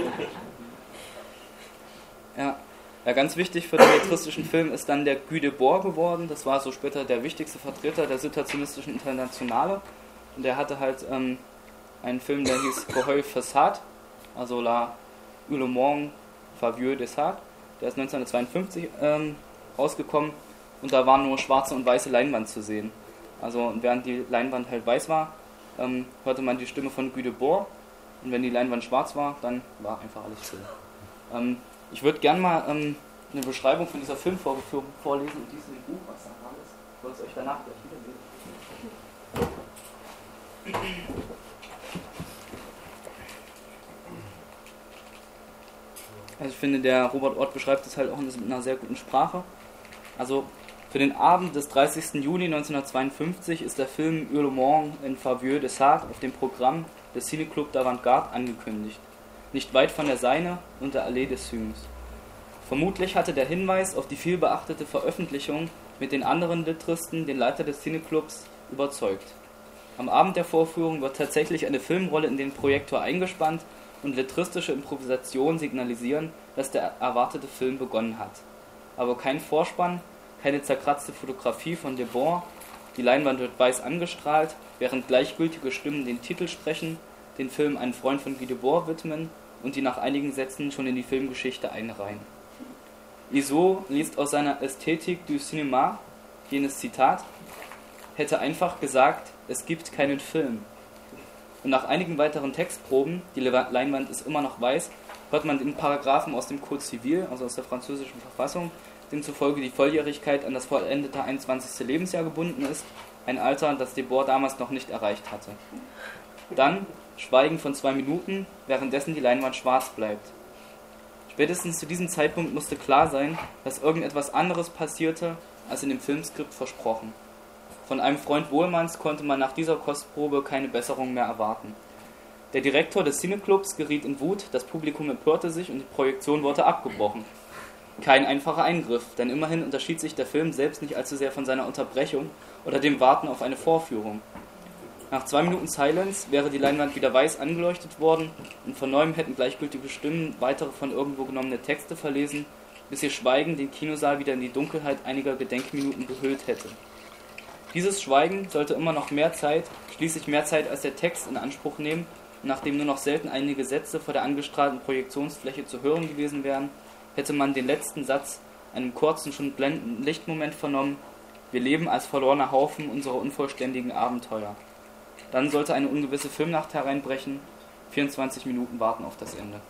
Speaker 1: Ja. Ja, ganz wichtig für den lettristischen Film ist dann der Guy Debord geworden. Das war so später der wichtigste Vertreter der situationistischen Internationale. Und der hatte halt ähm, einen Film, der hieß Coheuil Façade, also La Hurlement Favieux des Sade. Der ist neunzehnhundertzweiundfünfzig ähm, rausgekommen und da waren nur schwarze und weiße Leinwand zu sehen. Also während die Leinwand halt weiß war, ähm, hörte man die Stimme von Guy Debord und wenn die Leinwand schwarz war, dann war einfach alles still. Ähm, Ich würde gerne mal ähm, eine Beschreibung von dieser Filmvorführung vorlesen und diesem Buch, was da dran ist. Ich wollte es euch danach gleich wiedergeben. Also ich finde, der Robert Orth beschreibt es halt auch in einer sehr guten Sprache. Also für den Abend des dreißigsten Juni neunzehnhundertzweiundfünfzig ist der Film Hurlement en Favieux des Sade auf dem Programm des Cineclub d'Avantgarde angekündigt. Nicht weit von der Seine und der Allee des Cymes. Vermutlich hatte der Hinweis auf die vielbeachtete Veröffentlichung mit den anderen Lettristen den Leiter des Cineclubs überzeugt. Am Abend der Vorführung wird tatsächlich eine Filmrolle in den Projektor eingespannt und lettristische Improvisationen signalisieren, dass der erwartete Film begonnen hat. Aber kein Vorspann, keine zerkratzte Fotografie von Debord, die Leinwand wird weiß angestrahlt, während gleichgültige Stimmen den Titel sprechen, den Film einen Freund von Guy Debord widmen und die nach einigen Sätzen schon in die Filmgeschichte einreihen. Iso liest aus seiner Ästhetik du Cinéma jenes Zitat, hätte einfach gesagt, es gibt keinen Film. Und nach einigen weiteren Textproben, die Leinwand ist immer noch weiß, hört man den Paragraphen aus dem Code Civil, also aus der französischen Verfassung, demzufolge die Volljährigkeit an das vollendete einundzwanzigste Lebensjahr gebunden ist, ein Alter, das Debord damals noch nicht erreicht hatte. Dann Schweigen von zwei Minuten, währenddessen die Leinwand schwarz bleibt. Spätestens zu diesem Zeitpunkt musste klar sein, dass irgendetwas anderes passierte, als in dem Filmskript versprochen. Von einem Freund Wohlmanns konnte man nach dieser Kostprobe keine Besserung mehr erwarten. Der Direktor des Cineclubs geriet in Wut, das Publikum empörte sich und die Projektion wurde abgebrochen. Kein einfacher Eingriff, denn immerhin unterschied sich der Film selbst nicht allzu sehr von seiner Unterbrechung oder dem Warten auf eine Vorführung. Nach zwei Minuten Silence wäre die Leinwand wieder weiß angeleuchtet worden und von neuem hätten gleichgültige Stimmen weitere von irgendwo genommene Texte verlesen, bis ihr Schweigen den Kinosaal wieder in die Dunkelheit einiger Gedenkminuten gehüllt hätte. Dieses Schweigen sollte immer noch mehr Zeit, schließlich mehr Zeit als der Text in Anspruch nehmen, und nachdem nur noch selten einige Sätze vor der angestrahlten Projektionsfläche zu hören gewesen wären, hätte man den letzten Satz, einem kurzen, schon blendenden Lichtmoment vernommen: Wir leben als verlorener Haufen unserer unvollständigen Abenteuer. Dann sollte eine ungewisse Filmnacht hereinbrechen, vierundzwanzig Minuten warten auf das Ende.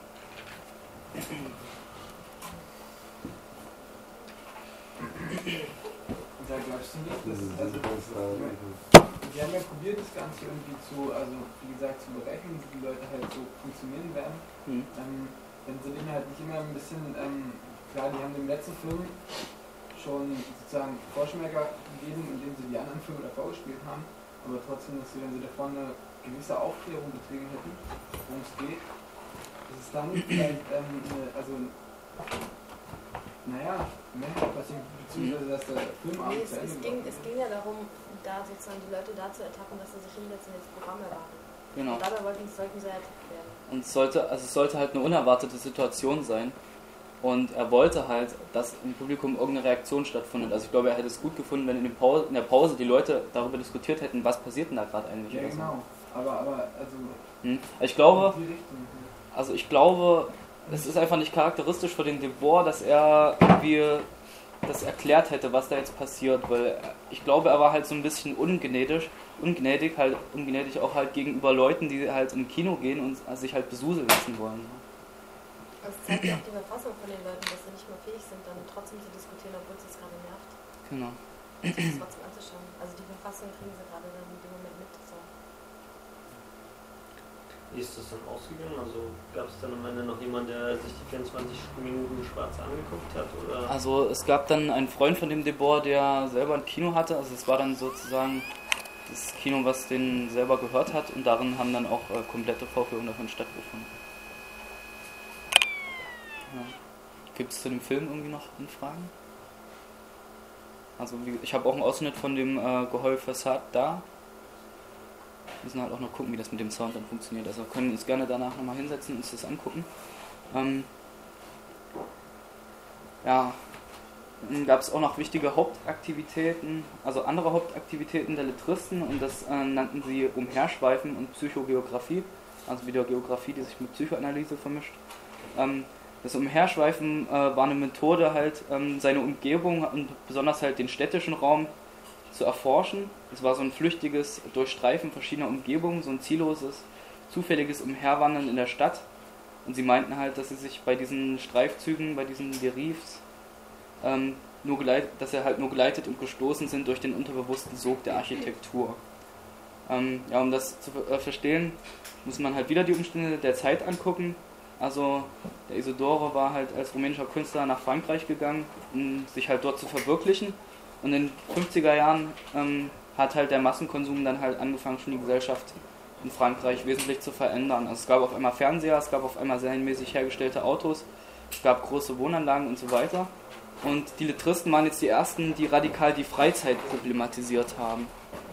Speaker 6: Da glaubst du nicht, dass, also, wir haben ja probiert, das Ganze irgendwie zu, also wie gesagt, zu berechnen, wie die Leute halt so funktionieren werden. Mhm. Ähm, dann sind ihnen halt nicht immer ein bisschen, ähm, klar, die haben dem letzten Film schon sozusagen Vorschmecker gegeben, indem sie die anderen Filme davor gespielt haben, aber trotzdem, dass sie, wenn sie da vorne eine gewisse Aufklärung betrieben hätten, worum es geht, dass es dann vielleicht, ähm, eine, also naja, mehr passiert, beziehungsweise dass der Filmabend
Speaker 5: nee,
Speaker 6: zu
Speaker 5: es,
Speaker 6: Ende
Speaker 5: es, ging,
Speaker 6: war.
Speaker 5: es ging ja darum, da sozusagen die Leute dazu ertappen, dass sie sich hinsetzen und das Programm erwarten.
Speaker 1: Genau.
Speaker 5: Und dabei wollten, sollten sie ertappt werden.
Speaker 1: Und es sollte, also es sollte halt eine unerwartete Situation sein. Und er wollte halt, dass im Publikum irgendeine Reaktion stattfindet. Also ich glaube, er hätte es gut gefunden, wenn in, dem Pause, in der Pause die Leute darüber diskutiert hätten, was passiert denn da gerade eigentlich.
Speaker 6: Ja, genau. Aber, aber, also...
Speaker 1: Hm. Ich glaube,
Speaker 6: in die Richtung.
Speaker 1: also ich glaube, es ist einfach nicht charakteristisch für den Debord, dass er irgendwie das erklärt hätte, was da jetzt passiert, weil ich glaube, er war halt so ein bisschen ungnädig, ungnädig, halt ungnädig auch halt gegenüber Leuten, die halt im Kino gehen und sich halt besuseln lassen wollen.
Speaker 5: Das zeigt ja auch die Verfassung von den Leuten, dass sie nicht mal fähig sind, dann trotzdem zu diskutieren, obwohl es gerade nervt.
Speaker 1: Genau.
Speaker 5: Das ist trotzdem anzuschauen. Also die Verfassung kriegen sie gerade dann in dem Moment mit. So.
Speaker 7: Wie ist das dann ausgegangen? Also gab es dann am Ende noch jemand, der sich die vierundzwanzig Minuten schwarz angeguckt hat? Oder?
Speaker 1: Also es gab dann einen Freund von dem Debord, der selber ein Kino hatte. Also es war dann sozusagen das Kino, was den selber gehört hat. Und darin haben dann auch äh, komplette Vorführungen davon stattgefunden. Ja. Gibt es zu dem Film irgendwie noch Anfragen? Also wie, ich habe auch einen Ausschnitt von dem äh, Gehäu Fassade da. Wir müssen halt auch noch gucken, wie das mit dem Sound dann funktioniert. Also können uns gerne danach nochmal hinsetzen und uns das angucken. Ähm, ja, dann gab es auch noch wichtige Hauptaktivitäten, also andere Hauptaktivitäten der Lettristen, und das äh, nannten sie Umherschweifen und Psychogeografie, also wieder Geografie, die sich mit Psychoanalyse vermischt. Ähm, Das Umherschweifen äh, war eine Methode, halt ähm, seine Umgebung und besonders halt den städtischen Raum zu erforschen. Es war so ein flüchtiges Durchstreifen verschiedener Umgebungen, so ein zielloses, zufälliges Umherwandern in der Stadt. Und sie meinten halt, dass sie sich bei diesen Streifzügen, bei diesen Derives, ähm, nur geleitet, dass sie halt nur geleitet und gestoßen sind durch den unterbewussten Sog der Architektur. Ähm, ja, um das zu äh, verstehen, muss man halt wieder die Umstände der Zeit angucken. Also der Isidoro war halt als rumänischer Künstler nach Frankreich gegangen, um sich halt dort zu verwirklichen. Und in den fünfziger Jahren ähm, hat halt der Massenkonsum dann halt angefangen, schon die Gesellschaft in Frankreich wesentlich zu verändern. Also es gab auf einmal Fernseher, es gab auf einmal serienmäßig hergestellte Autos, es gab große Wohnanlagen und so weiter. Und die Lettristen waren jetzt die ersten, die radikal die Freizeit problematisiert haben.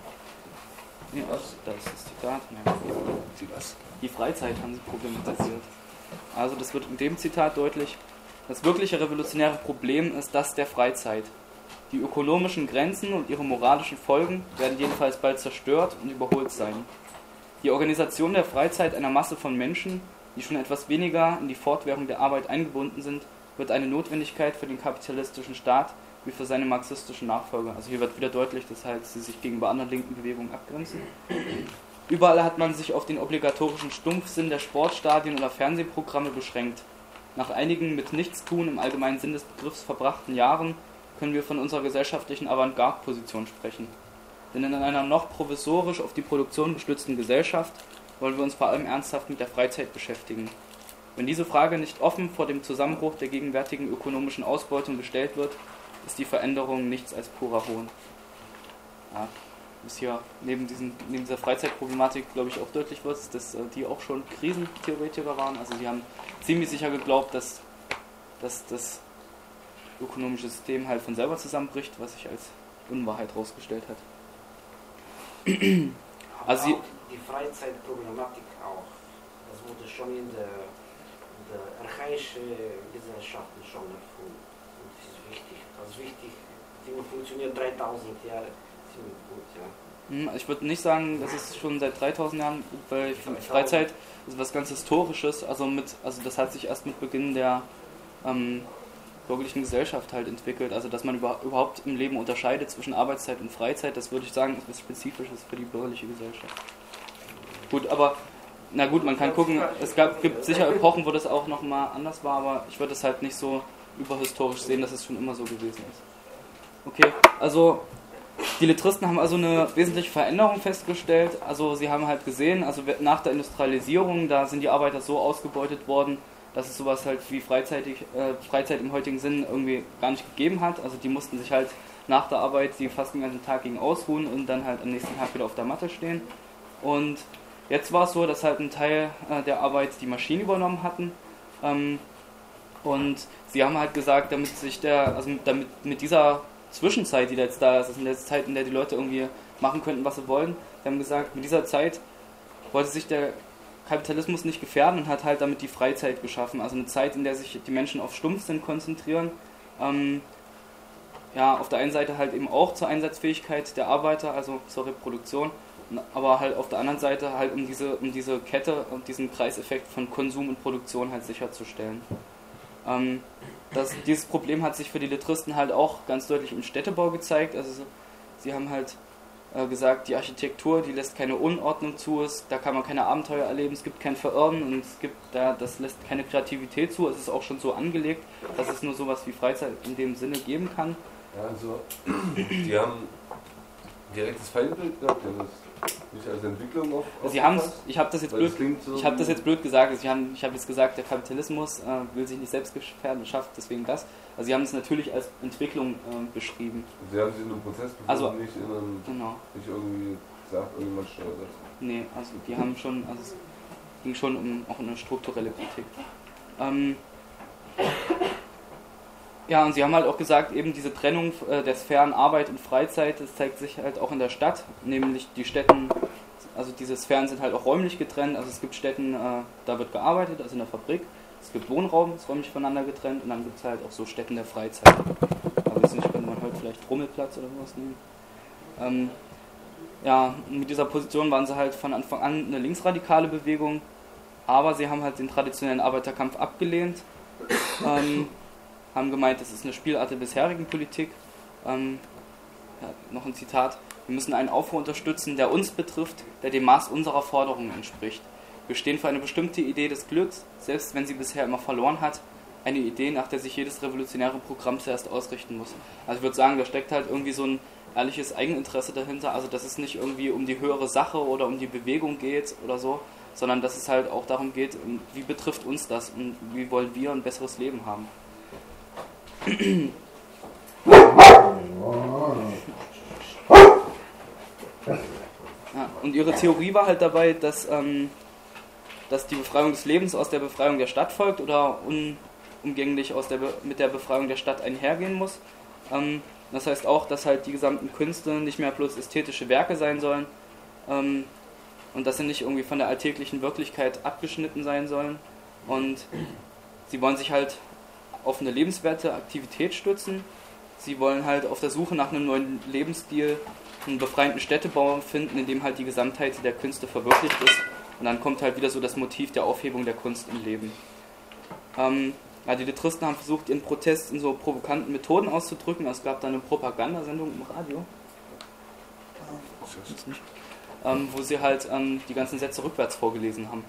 Speaker 1: Ja, das, das ist das Zitat. Ja. Die Freizeit haben sie problematisiert. Also das wird in dem Zitat deutlich: Das wirkliche revolutionäre Problem ist das der Freizeit. Die ökonomischen Grenzen und ihre moralischen Folgen werden jedenfalls bald zerstört und überholt sein. Die Organisation der Freizeit einer Masse von Menschen, die schon etwas weniger in die Fortwährung der Arbeit eingebunden sind, wird eine Notwendigkeit für den kapitalistischen Staat wie für seine marxistischen Nachfolger. Also hier wird wieder deutlich, dass halt sie sich gegenüber anderen linken Bewegungen abgrenzen. Überall hat man sich auf den obligatorischen Stumpfsinn der Sportstadien oder Fernsehprogramme beschränkt. Nach einigen mit Nichtstun im allgemeinen Sinn des Begriffs verbrachten Jahren können wir von unserer gesellschaftlichen Avantgarde-Position sprechen. Denn in einer noch provisorisch auf die Produktion gestützten Gesellschaft wollen wir uns vor allem ernsthaft mit der Freizeit beschäftigen. Wenn diese Frage nicht offen vor dem Zusammenbruch der gegenwärtigen ökonomischen Ausbeutung gestellt wird, ist die Veränderung nichts als purer Hohn. Ja, ist hier neben, diesen, neben dieser Freizeitproblematik, glaube ich, auch deutlich wird, dass äh, die auch schon Krisentheoretiker waren. Also sie haben ziemlich sicher geglaubt, dass, dass das ökonomische System halt von selber zusammenbricht, was sich als Unwahrheit herausgestellt hat. Also
Speaker 8: sie, die Freizeitproblematik auch, das wurde schon in der, in der archaischen Gesellschaft schon erfunden. Und das ist wichtig. Das ist wichtig. Die funktioniert dreitausend Jahre ziemlich gut, ja.
Speaker 1: Ich würde nicht sagen, dass es schon seit dreitausend Jahren, weil Freizeit ist was ganz Historisches. Also mit, also das hat sich erst mit Beginn der ähm, bürgerlichen Gesellschaft halt entwickelt. Also dass man über, überhaupt im Leben unterscheidet zwischen Arbeitszeit und Freizeit, das würde ich sagen, ist was Spezifisches für die bürgerliche Gesellschaft. Gut, aber na gut, man kann gucken, es gab, gibt sicher Epochen, wo das auch nochmal anders war, aber ich würde es halt nicht so überhistorisch sehen, dass es schon immer so gewesen ist. Okay, also die Lettristen haben also eine wesentliche Veränderung festgestellt. Also sie haben halt gesehen, also nach der Industrialisierung, da sind die Arbeiter so ausgebeutet worden, dass es sowas halt wie Freizeit, äh, Freizeit im heutigen Sinn irgendwie gar nicht gegeben hat. Also die mussten sich halt nach der Arbeit, die fast den ganzen Tag gingen, ausruhen und dann halt am nächsten Tag wieder auf der Matte stehen. Und jetzt war es so, dass halt ein Teil äh, der Arbeit die Maschinen übernommen hatten. Ähm, und sie haben halt gesagt, damit sich der, also damit mit dieser Zwischenzeit, die da jetzt da ist, also in der Zeit, in der die Leute irgendwie machen könnten, was sie wollen, sie haben gesagt, mit dieser Zeit wollte sich der Kapitalismus nicht gefährden und hat halt damit die Freizeit geschaffen. Also eine Zeit, in der sich die Menschen auf Stumpfsinn konzentrieren. Ähm, ja, auf der einen Seite halt eben auch zur Einsatzfähigkeit der Arbeiter, also zur Reproduktion, aber halt auf der anderen Seite halt um diese, um diese Kette und diesen Kreiseffekt von Konsum und Produktion halt sicherzustellen. Ähm, das, dieses Problem hat sich für die Lettristen halt auch ganz deutlich im Städtebau gezeigt. Also sie haben halt äh, gesagt, die Architektur, die lässt keine Unordnung zu, es, da kann man keine Abenteuer erleben, es gibt kein Verirren und es gibt da, das lässt keine Kreativität zu. Es ist auch schon so angelegt, dass es nur sowas wie Freizeit in dem Sinne geben kann.
Speaker 3: Ja, also, die haben direktes Feindbild gehabt, ja, das nicht als Entwicklung auf.
Speaker 1: Sie haben, ich habe das jetzt blöd,
Speaker 3: so
Speaker 1: ich habe das jetzt blöd gesagt. Sie haben, ich habe jetzt gesagt, der Kapitalismus äh, will sich nicht selbst gefährden, schafft deswegen das. Also sie haben es natürlich als Entwicklung äh, beschrieben.
Speaker 3: Sie haben sich in einem Prozess befunden,
Speaker 1: also,
Speaker 3: nicht in einem,
Speaker 1: genau.
Speaker 3: nicht irgendwie gesagt, irgendjemand steuert das.
Speaker 1: Nee, also die haben schon, also es ging schon um auch eine strukturelle Kritik. Ähm, ja, und sie haben halt auch gesagt, eben diese Trennung äh, der Sphären Arbeit und Freizeit, das zeigt sich halt auch in der Stadt, nämlich die Städten, also diese Sphären sind halt auch räumlich getrennt, also es gibt Städten, äh, da wird gearbeitet, also in der Fabrik, es gibt Wohnraum, ist räumlich voneinander getrennt und dann gibt es halt auch so Städten der Freizeit. Aber weiß nicht, könnte man heute vielleicht Rummelplatz oder sowas nehmen. Ähm, ja, mit dieser Position waren sie halt von Anfang an eine linksradikale Bewegung, aber sie haben halt den traditionellen Arbeiterkampf abgelehnt, ähm, haben gemeint, das ist eine Spielart der bisherigen Politik. Ähm, ja, noch ein Zitat: Wir müssen einen Aufruhr unterstützen, der uns betrifft, der dem Maß unserer Forderungen entspricht. Wir stehen für eine bestimmte Idee des Glücks, selbst wenn sie bisher immer verloren hat. Eine Idee, nach der sich jedes revolutionäre Programm zuerst ausrichten muss. Also ich würde sagen, da steckt halt irgendwie so ein ehrliches Eigeninteresse dahinter, also dass es nicht irgendwie um die höhere Sache oder um die Bewegung geht oder so, sondern dass es halt auch darum geht, wie betrifft uns das und wie wollen wir ein besseres Leben haben. Ja, und ihre Theorie war halt dabei, dass, ähm, dass die Befreiung des Lebens aus der Befreiung der Stadt folgt oder unumgänglich aus der Be- mit der Befreiung der Stadt einhergehen muss. Ähm, das heißt auch, dass halt die gesamten Künste nicht mehr bloß ästhetische Werke sein sollen ähm, und dass sie nicht irgendwie von der alltäglichen Wirklichkeit abgeschnitten sein sollen. Und sie wollen sich halt auf eine lebenswerte Aktivität stützen. Sie wollen halt auf der Suche nach einem neuen Lebensstil einen befreienden Städtebau finden, in dem halt die Gesamtheit der Künste verwirklicht ist. Und dann kommt halt wieder so das Motiv der Aufhebung der Kunst im Leben. Ähm, ja, die Lettristen haben versucht, ihren Protest in so provokanten Methoden auszudrücken. Es gab da eine Propagandasendung im Radio, ähm, wo sie halt ähm, die ganzen Sätze rückwärts vorgelesen haben.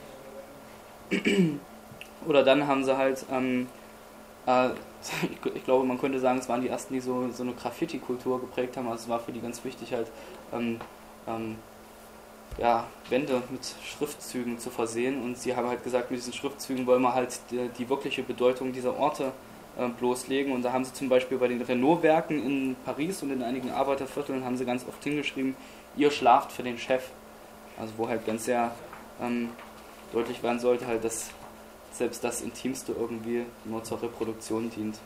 Speaker 1: Oder dann haben sie halt... Ähm, ich glaube, man könnte sagen, es waren die ersten, die so, so eine Graffiti-Kultur geprägt haben. Also es war für die ganz wichtig, halt ähm, ähm, ja, Wände mit Schriftzügen zu versehen. Und sie haben halt gesagt, mit diesen Schriftzügen wollen wir halt die, die wirkliche Bedeutung dieser Orte äh, bloßlegen. Und da haben sie zum Beispiel bei den Renault-Werken in Paris und in einigen Arbeitervierteln haben sie ganz oft hingeschrieben, ihr schlaft für den Chef. Also wo halt ganz sehr ähm, deutlich werden sollte, halt, dass selbst das Intimste irgendwie nur zur Reproduktion dient.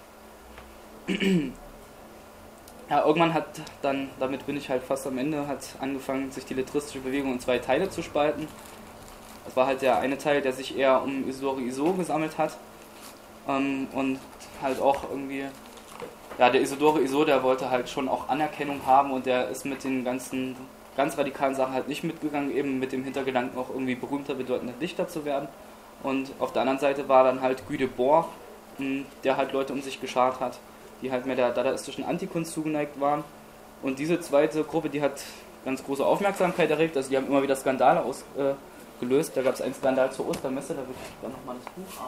Speaker 1: Ja, irgendwann hat dann, damit bin ich halt fast am Ende, hat angefangen, sich die lettristische Bewegung in zwei Teile zu spalten. Das war halt der eine Teil, der sich eher um Isidore Isot gesammelt hat ähm, und halt auch irgendwie, ja, der Isidore Isot, der wollte halt schon auch Anerkennung haben und der ist mit den ganzen ganz radikalen Sachen halt nicht mitgegangen, eben mit dem Hintergedanken auch irgendwie berühmter, bedeutender Dichter zu werden. Und auf der anderen Seite war dann halt Guy Debord, der halt Leute um sich geschart hat, die halt mehr der dadaistischen Antikunst zugeneigt waren. Und diese zweite Gruppe, die hat ganz große Aufmerksamkeit erregt, also die haben immer wieder Skandale ausgelöst. Äh, da gab es einen Skandal zur Ostermesse, da würde ich gerne nochmal das Buch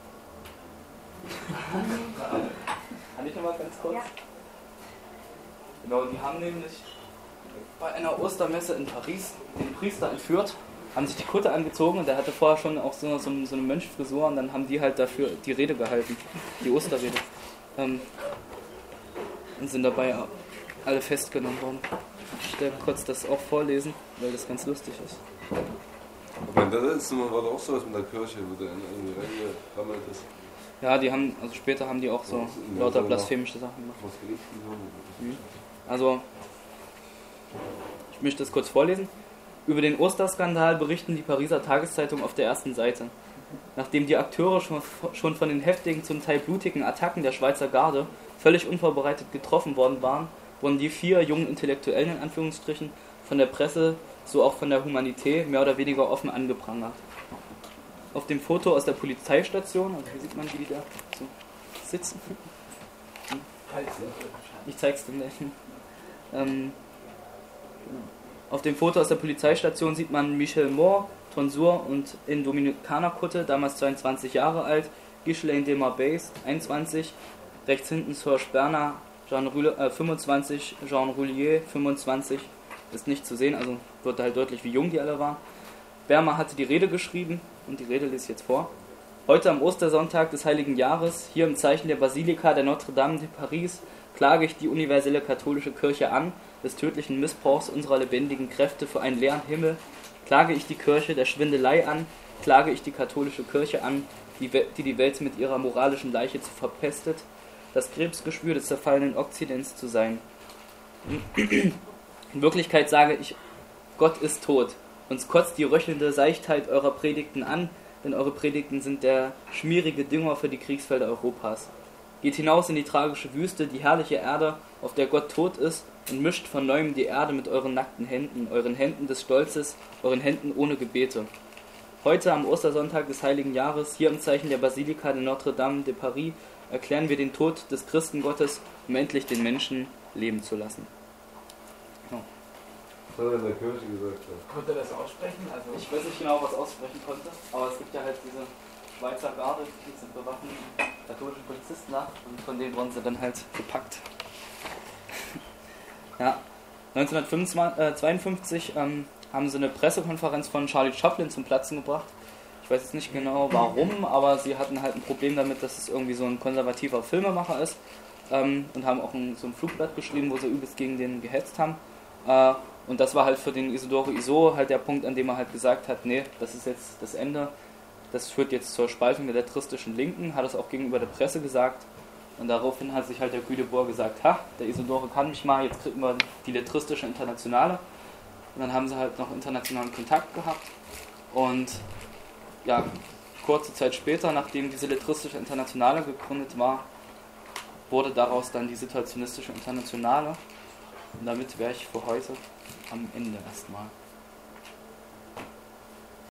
Speaker 1: haben. Kann ich nochmal ganz kurz? Ja. Genau, die haben nämlich bei einer Ostermesse in Paris den Priester entführt, haben sich die Kutte angezogen und der hatte vorher schon auch so, so, so eine Mönchfrisur und dann haben die halt dafür die Rede gehalten, die Osterrede. Ähm, und sind dabei alle festgenommen worden. Ich werde kurz das auch vorlesen, weil das ganz lustig ist.
Speaker 3: Aber in der letzten Mal war da auch sowas mit der Kirche, wo der irgendwie reingerammelt ist.
Speaker 1: Ja, die haben, also später haben die auch so ja, lauter blasphemische Sachen gemacht. Mhm. Also, ich möchte das kurz vorlesen. Über den Osterskandal berichten die Pariser Tageszeitungen auf der ersten Seite. Nachdem die Akteure schon, schon von den heftigen, zum Teil blutigen Attacken der Schweizer Garde völlig unvorbereitet getroffen worden waren, wurden die vier jungen Intellektuellen in Anführungsstrichen von der Presse, so auch von der Humanité, mehr oder weniger offen angeprangert. Auf dem Foto aus der Polizeistation, also hier sieht man, wie die da so sitzen. Ich zeig's dir gleich. Ähm, genau. Auf dem Foto aus der Polizeistation sieht man Michel Moore, Tonsur und in Dominikanerkutte, damals zweiundzwanzig Jahre alt, Ghislaine Desmarbais, einundzwanzig, rechts hinten Serge Bernard Jean Roulier, äh, fünfundzwanzig, Jean Roulier, fünfundzwanzig, ist nicht zu sehen, also wird halt deutlich, wie jung die alle waren. Berma hatte die Rede geschrieben und die Rede lese ich jetzt vor. Heute am Ostersonntag des Heiligen Jahres, hier im Zeichen der Basilika der Notre-Dame de Paris, klage ich die universelle katholische Kirche an, des tödlichen Missbrauchs unserer lebendigen Kräfte für einen leeren Himmel, klage ich die Kirche der Schwindelei an, klage ich die katholische Kirche an, die die, die Welt mit ihrer moralischen Leiche zu verpestet, das Krebsgeschwür des zerfallenen Okzidents zu sein. In Wirklichkeit sage ich, Gott ist tot. Uns kotzt die röchelnde Seichtheit eurer Predigten an, denn eure Predigten sind der schmierige Dünger für die Kriegsfelder Europas. Geht hinaus in die tragische Wüste, die herrliche Erde, auf der Gott tot ist, und mischt von neuem die Erde mit euren nackten Händen, euren Händen des Stolzes, euren Händen ohne Gebete. Heute am Ostersonntag des Heiligen Jahres, hier im Zeichen der Basilika de Notre-Dame de Paris, erklären wir den Tod des Christengottes, um endlich den Menschen leben zu lassen. Ja.
Speaker 3: Was hat er in der Kirche gesagt? Ja.
Speaker 6: Konnte er das aussprechen? Also
Speaker 1: Ich weiß nicht genau, was aussprechen konnte, aber es gibt ja halt diese Schweizer Garde, diese bewaffneten katholischen Polizisten da, und von denen wurden sie dann halt gepackt. Ja, neunzehnhundertzweiundfünfzig ähm, haben sie eine Pressekonferenz von Charlie Chaplin zum Platzen gebracht. Ich weiß jetzt nicht genau warum, aber sie hatten halt ein Problem damit, dass es irgendwie so ein konservativer Filmemacher ist, ähm, und haben auch ein, so ein Flugblatt geschrieben, wo sie übelst gegen den gehetzt haben. Äh, und das war halt für den Isidore Isot halt der Punkt, an dem er halt gesagt hat, nee, das ist jetzt das Ende, das führt jetzt zur Spaltung der letristischen Linken, hat es auch gegenüber der Presse gesagt. Und daraufhin hat sich halt der Guy Debord gesagt, ha, der Isidore kann mich mal, jetzt kriegen wir die letristische Internationale. Und dann haben sie halt noch internationalen Kontakt gehabt. Und ja, kurze Zeit später, nachdem diese letristische Internationale gegründet war, wurde daraus dann die situationistische Internationale. Und damit wäre ich für heute am Ende erstmal.